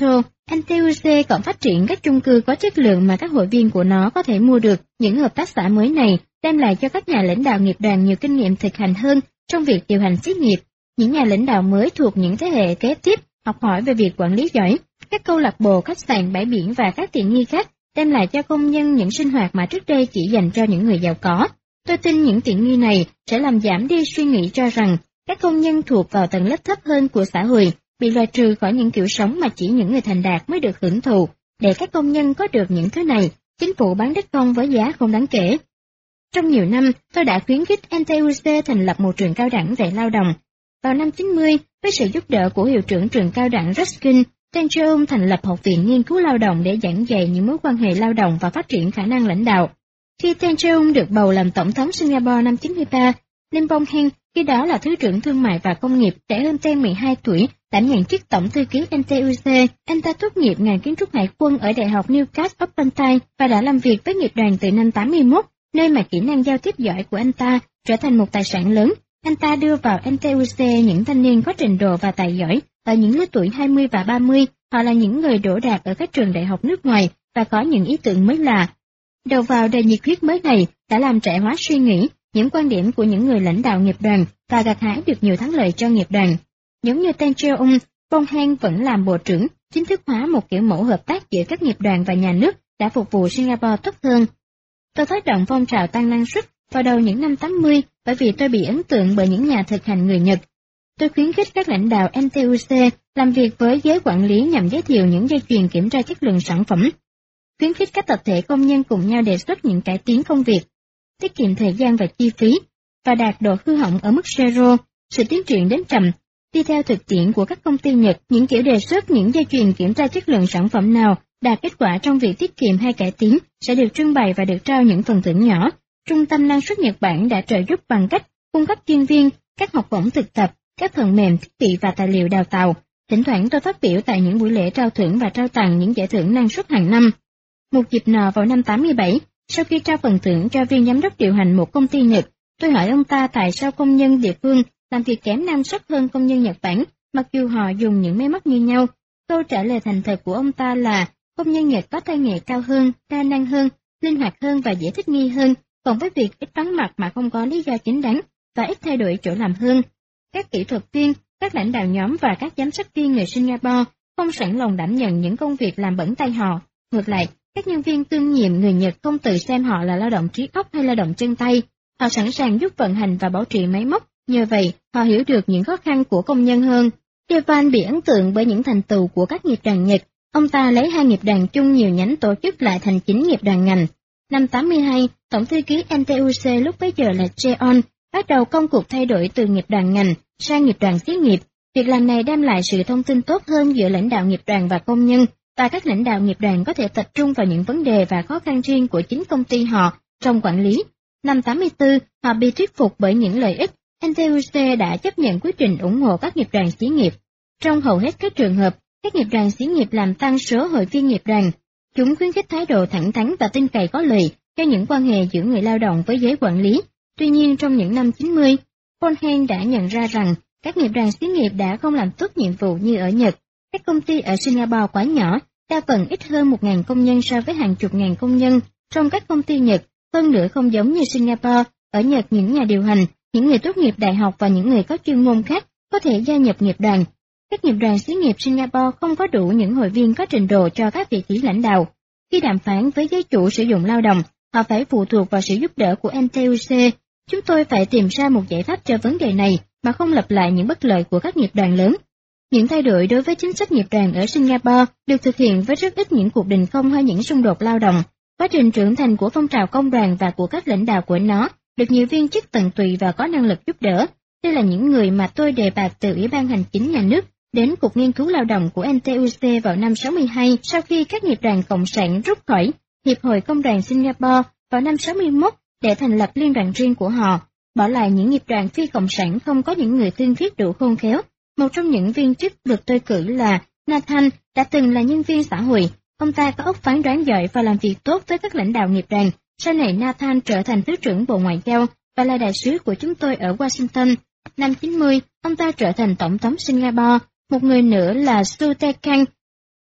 NTUC còn phát triển các chung cư có chất lượng mà các hội viên của nó có thể mua được. Những hợp tác xã mới này đem lại cho các nhà lãnh đạo nghiệp đoàn nhiều kinh nghiệm thực hành hơn trong việc điều hành xí nghiệp. Những nhà lãnh đạo mới thuộc những thế hệ kế tiếp học hỏi về việc quản lý giỏi. Các câu lạc bộ, khách sạn, bãi biển và các tiện nghi khác đem lại cho công nhân những sinh hoạt mà trước đây chỉ dành cho những người giàu có. Tôi tin những tiện nghi này sẽ làm giảm đi suy nghĩ cho rằng các công nhân thuộc vào tầng lớp thấp hơn của xã hội bị loại trừ khỏi những kiểu sống mà chỉ những người thành đạt mới được hưởng thụ. Để các công nhân có được những thứ này, chính phủ bán đất công với giá không đáng kể. Trong nhiều năm, tôi đã khuyến khích NTUC thành lập một trường cao đẳng dạy lao động. Vào năm 90, với sự giúp đỡ của hiệu trưởng trường cao đẳng Ruskin, Deng Xiaoping thành lập Học viện Nghiên cứu Lao động để giảng dạy những mối quan hệ lao động và phát triển khả năng lãnh đạo. Khi Deng Xiaoping được bầu làm tổng thống Singapore năm 93, Lim Bong Heng, khi đó là Thứ trưởng Thương mại và Công nghiệp, trẻ hơn Deng 12 tuổi, đảm nhận chức tổng thư ký NTUC. Anh ta tốt nghiệp ngành kiến trúc hải quân ở Đại học Newcastle upon Tyne và đã làm việc với nghiệp đoàn từ năm 81, nơi mà kỹ năng giao tiếp giỏi của anh ta trở thành một tài sản lớn. Anh ta đưa vào NTUC những thanh niên có trình độ và tài giỏi ở những lứa tuổi 20 và 30, họ là những người đỗ đạt ở các trường đại học nước ngoài và có những ý tưởng mới lạ. Đầu vào đầy nhiệt huyết mới này đã làm trẻ hóa suy nghĩ, những quan điểm của những người lãnh đạo nghiệp đoàn và gặt hái được nhiều thắng lợi cho nghiệp đoàn. Giống như Deng Xiaoping, Bong Heng vẫn làm bộ trưởng, chính thức hóa một kiểu mẫu hợp tác giữa các nghiệp đoàn và nhà nước đã phục vụ Singapore tốt hơn. Tôi phát động phong trào tăng năng suất vào đầu những năm 80 bởi vì tôi bị ấn tượng bởi những nhà thực hành người Nhật. Tôi khuyến khích các lãnh đạo NTUC làm việc với giới quản lý nhằm giới thiệu những dây chuyền kiểm tra chất lượng sản phẩm. Khuyến khích các tập thể công nhân cùng nhau đề xuất những cải tiến công việc, tiết kiệm thời gian và chi phí, và đạt độ hư hỏng ở mức zero, sự tiến triển đến chậm. Đi theo thực tiễn của các công ty Nhật, những kiểu đề xuất những dây chuyền kiểm tra chất lượng sản phẩm nào đạt kết quả trong việc tiết kiệm hay cải tiến sẽ được trưng bày và được trao những phần thưởng nhỏ. Trung tâm năng suất Nhật Bản đã trợ giúp bằng cách cung cấp chuyên viên, các học bổng thực tập, các phần mềm, thiết bị và tài liệu đào tạo. Thỉnh thoảng tôi phát biểu tại những buổi lễ trao thưởng và trao tặng những giải thưởng năng suất hàng năm. Một dịp nọ vào năm 87, sau khi trao phần thưởng cho viên giám đốc điều hành một công ty Nhật, tôi hỏi ông ta tại sao công nhân địa phương làm việc kém năng suất hơn công nhân Nhật Bản, mặc dù họ dùng những máy móc như nhau. Câu trả lời thành thật của ông ta là công nhân Nhật có tay nghề cao hơn, đa năng hơn, linh hoạt hơn và dễ thích nghi hơn, còn với việc ít vắng mặt mà không có lý do chính đáng và ít thay đổi chỗ làm hơn. Các kỹ thuật viên, các lãnh đạo nhóm và các giám sát viên người Singapore không sẵn lòng đảm nhận những công việc làm bẩn tay họ. Ngược lại, các nhân viên tương nhiệm người Nhật không tự xem họ là lao động trí óc hay lao động chân tay. Họ sẵn sàng giúp vận hành và bảo trì máy móc, nhờ vậy họ hiểu được những khó khăn của công nhân hơn. Devan bị ấn tượng bởi những thành tựu của các nghiệp đoàn Nhật. Ông ta lấy hai nghiệp đoàn chung nhiều nhánh tổ chức lại thành 9 nghiệp đoàn ngành. Năm 82, tổng thư ký NTUC lúc bấy giờ là Jeon bắt đầu công cuộc thay đổi từ nghiệp đoàn ngành sang nghiệp đoàn xí nghiệp. Việc làm này đem lại sự thông tin tốt hơn giữa lãnh đạo nghiệp đoàn và công nhân, và các lãnh đạo nghiệp đoàn có thể tập trung vào những vấn đề và khó khăn riêng của chính công ty họ trong quản lý. Năm 84, họ bị thuyết phục bởi những lợi ích. NTUC đã chấp nhận quyết định ủng hộ các nghiệp đoàn xí nghiệp. Trong hầu hết các trường hợp, các nghiệp đoàn xí nghiệp làm tăng số hội viên nghiệp đoàn. Chúng khuyến khích thái độ thẳng thắn và tin cậy có lợi cho những quan hệ giữa người lao động với giới quản lý. Tuy nhiên, trong những năm 90, Bong Heng đã nhận ra rằng các nghiệp đoàn xí nghiệp đã không làm tốt nhiệm vụ như ở Nhật. Các công ty ở Singapore quá nhỏ, đa phần ít hơn 1.000 công nhân so với hàng chục ngàn công nhân trong các công ty Nhật, hơn nữa không giống như Singapore. Ở Nhật, những nhà điều hành, những người tốt nghiệp đại học và những người có chuyên môn khác có thể gia nhập nghiệp đoàn. Các nghiệp đoàn xí nghiệp Singapore không có đủ những hội viên có trình độ cho các vị trí lãnh đạo. Khi đàm phán với giới chủ sử dụng lao động, họ phải phụ thuộc vào sự giúp đỡ của NTUC. Chúng tôi phải tìm ra một giải pháp cho vấn đề này mà không lặp lại những bất lợi của các nghiệp đoàn lớn. Những thay đổi đối với chính sách nghiệp đoàn ở Singapore được thực hiện với rất ít những cuộc đình công hay những xung đột lao động. Quá trình trưởng thành của phong trào công đoàn và của các lãnh đạo của nó được nhiều viên chức tận tụy và có năng lực giúp đỡ. Đây là những người mà tôi đề bạt từ Ủy ban Hành chính Nhà nước đến Cục Nghiên cứu Lao động của NTUC vào năm 62 sau khi các nghiệp đoàn Cộng sản rút khỏi Hiệp hội Công đoàn Singapore vào năm 61 để thành lập liên đoàn riêng của họ, bỏ lại những nghiệp đoàn phi cộng sản không có những người thương thuyết đủ khôn khéo. Một trong những viên chức được tôi cử là Nathan, đã từng là nhân viên xã hội. Ông ta có óc phán đoán giỏi và làm việc tốt với các lãnh đạo nghiệp đoàn. Sau này Nathan trở thành Thứ trưởng Bộ Ngoại giao và là đại sứ của chúng tôi ở Washington. Năm 90, ông ta trở thành Tổng thống Singapore. Một người nữa là Su Te Kang,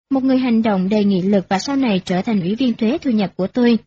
một người hành động đầy nghị lực và sau này trở thành ủy viên thuế thu nhập của tôi.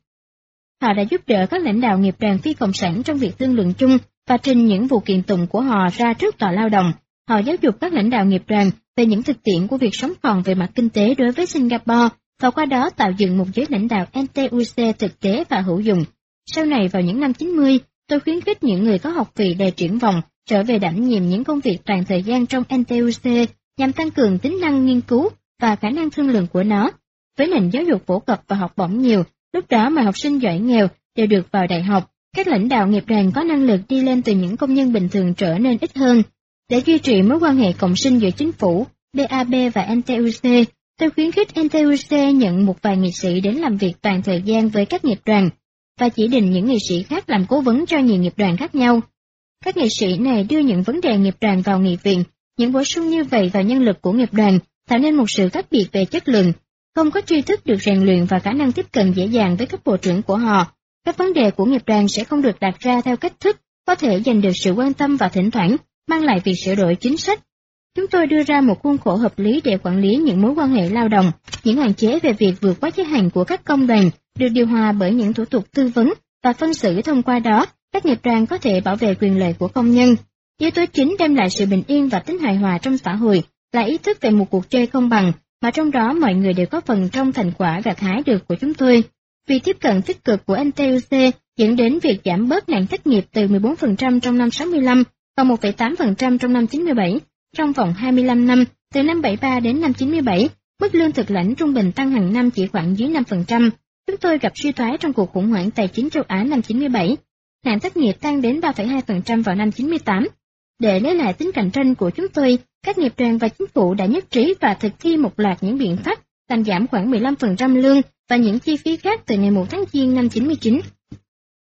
Họ đã giúp đỡ các lãnh đạo nghiệp đoàn phi cộng sản trong việc thương lượng chung và trình những vụ kiện tụng của họ ra trước tòa lao động. Họ giáo dục các lãnh đạo nghiệp đoàn về những thực tiễn của việc sống còn về mặt kinh tế đối với Singapore, và qua đó tạo dựng một giới lãnh đạo NTUC thực tế và hữu dụng. Sau này vào những năm 90, tôi khuyến khích những người có học vị đầy triển vọng trở về đảm nhiệm những công việc toàn thời gian trong NTUC nhằm tăng cường tính năng nghiên cứu và khả năng thương lượng của nó. Với nền giáo dục phổ cập và học bổng nhiều, lúc đó mà học sinh giỏi nghèo đều được vào đại học, các lãnh đạo nghiệp đoàn có năng lực đi lên từ những công nhân bình thường trở nên ít hơn. Để duy trì mối quan hệ cộng sinh giữa chính phủ, DAB và NTUC, tôi khuyến khích NTUC nhận một vài nghị sĩ đến làm việc toàn thời gian với các nghiệp đoàn, và chỉ định những nghị sĩ khác làm cố vấn cho nhiều nghiệp đoàn khác nhau. Các nghị sĩ này đưa những vấn đề nghiệp đoàn vào nghị viện, những bổ sung như vậy vào nhân lực của nghiệp đoàn, tạo nên một sự khác biệt về chất lượng. Không có tri thức được rèn luyện và khả năng tiếp cận dễ dàng với các bộ trưởng của họ, các vấn đề của nghiệp đoàn sẽ không được đặt ra theo cách thức có thể giành được sự quan tâm và thỉnh thoảng mang lại việc sửa đổi chính sách. Chúng tôi đưa ra một khuôn khổ hợp lý để quản lý những mối quan hệ lao động, những hạn chế về việc vượt quá giới hạn của các công đoàn được điều hòa bởi những thủ tục tư vấn và phân xử. Thông qua đó, các nghiệp đoàn có thể bảo vệ quyền lợi của công nhân. Yếu tố chính đem lại sự bình yên và tính hài hòa trong xã hội là ý thức về một cuộc chơi công bằng, mà trong đó mọi người đều có phần trong thành quả gặt hái được của chúng tôi. Việc tiếp cận tích cực của NTUC dẫn đến việc giảm bớt nạn thất nghiệp từ 14% trong năm 65 còn 1,8% trong năm 97. Trong vòng 25 năm, từ năm 73 đến năm 97, mức lương thực lãnh trung bình tăng hàng năm chỉ khoảng dưới 5%. Chúng tôi gặp suy thoái trong cuộc khủng hoảng tài chính châu Á năm 97. Nạn thất nghiệp tăng đến 3,2% vào năm 98. Để lấy lại tính cạnh tranh của chúng tôi, các nghiệp đoàn và chính phủ đã nhất trí và thực thi một loạt những biện pháp làm giảm khoảng 15% lương và những chi phí khác từ ngày 1 tháng Giêng năm 99.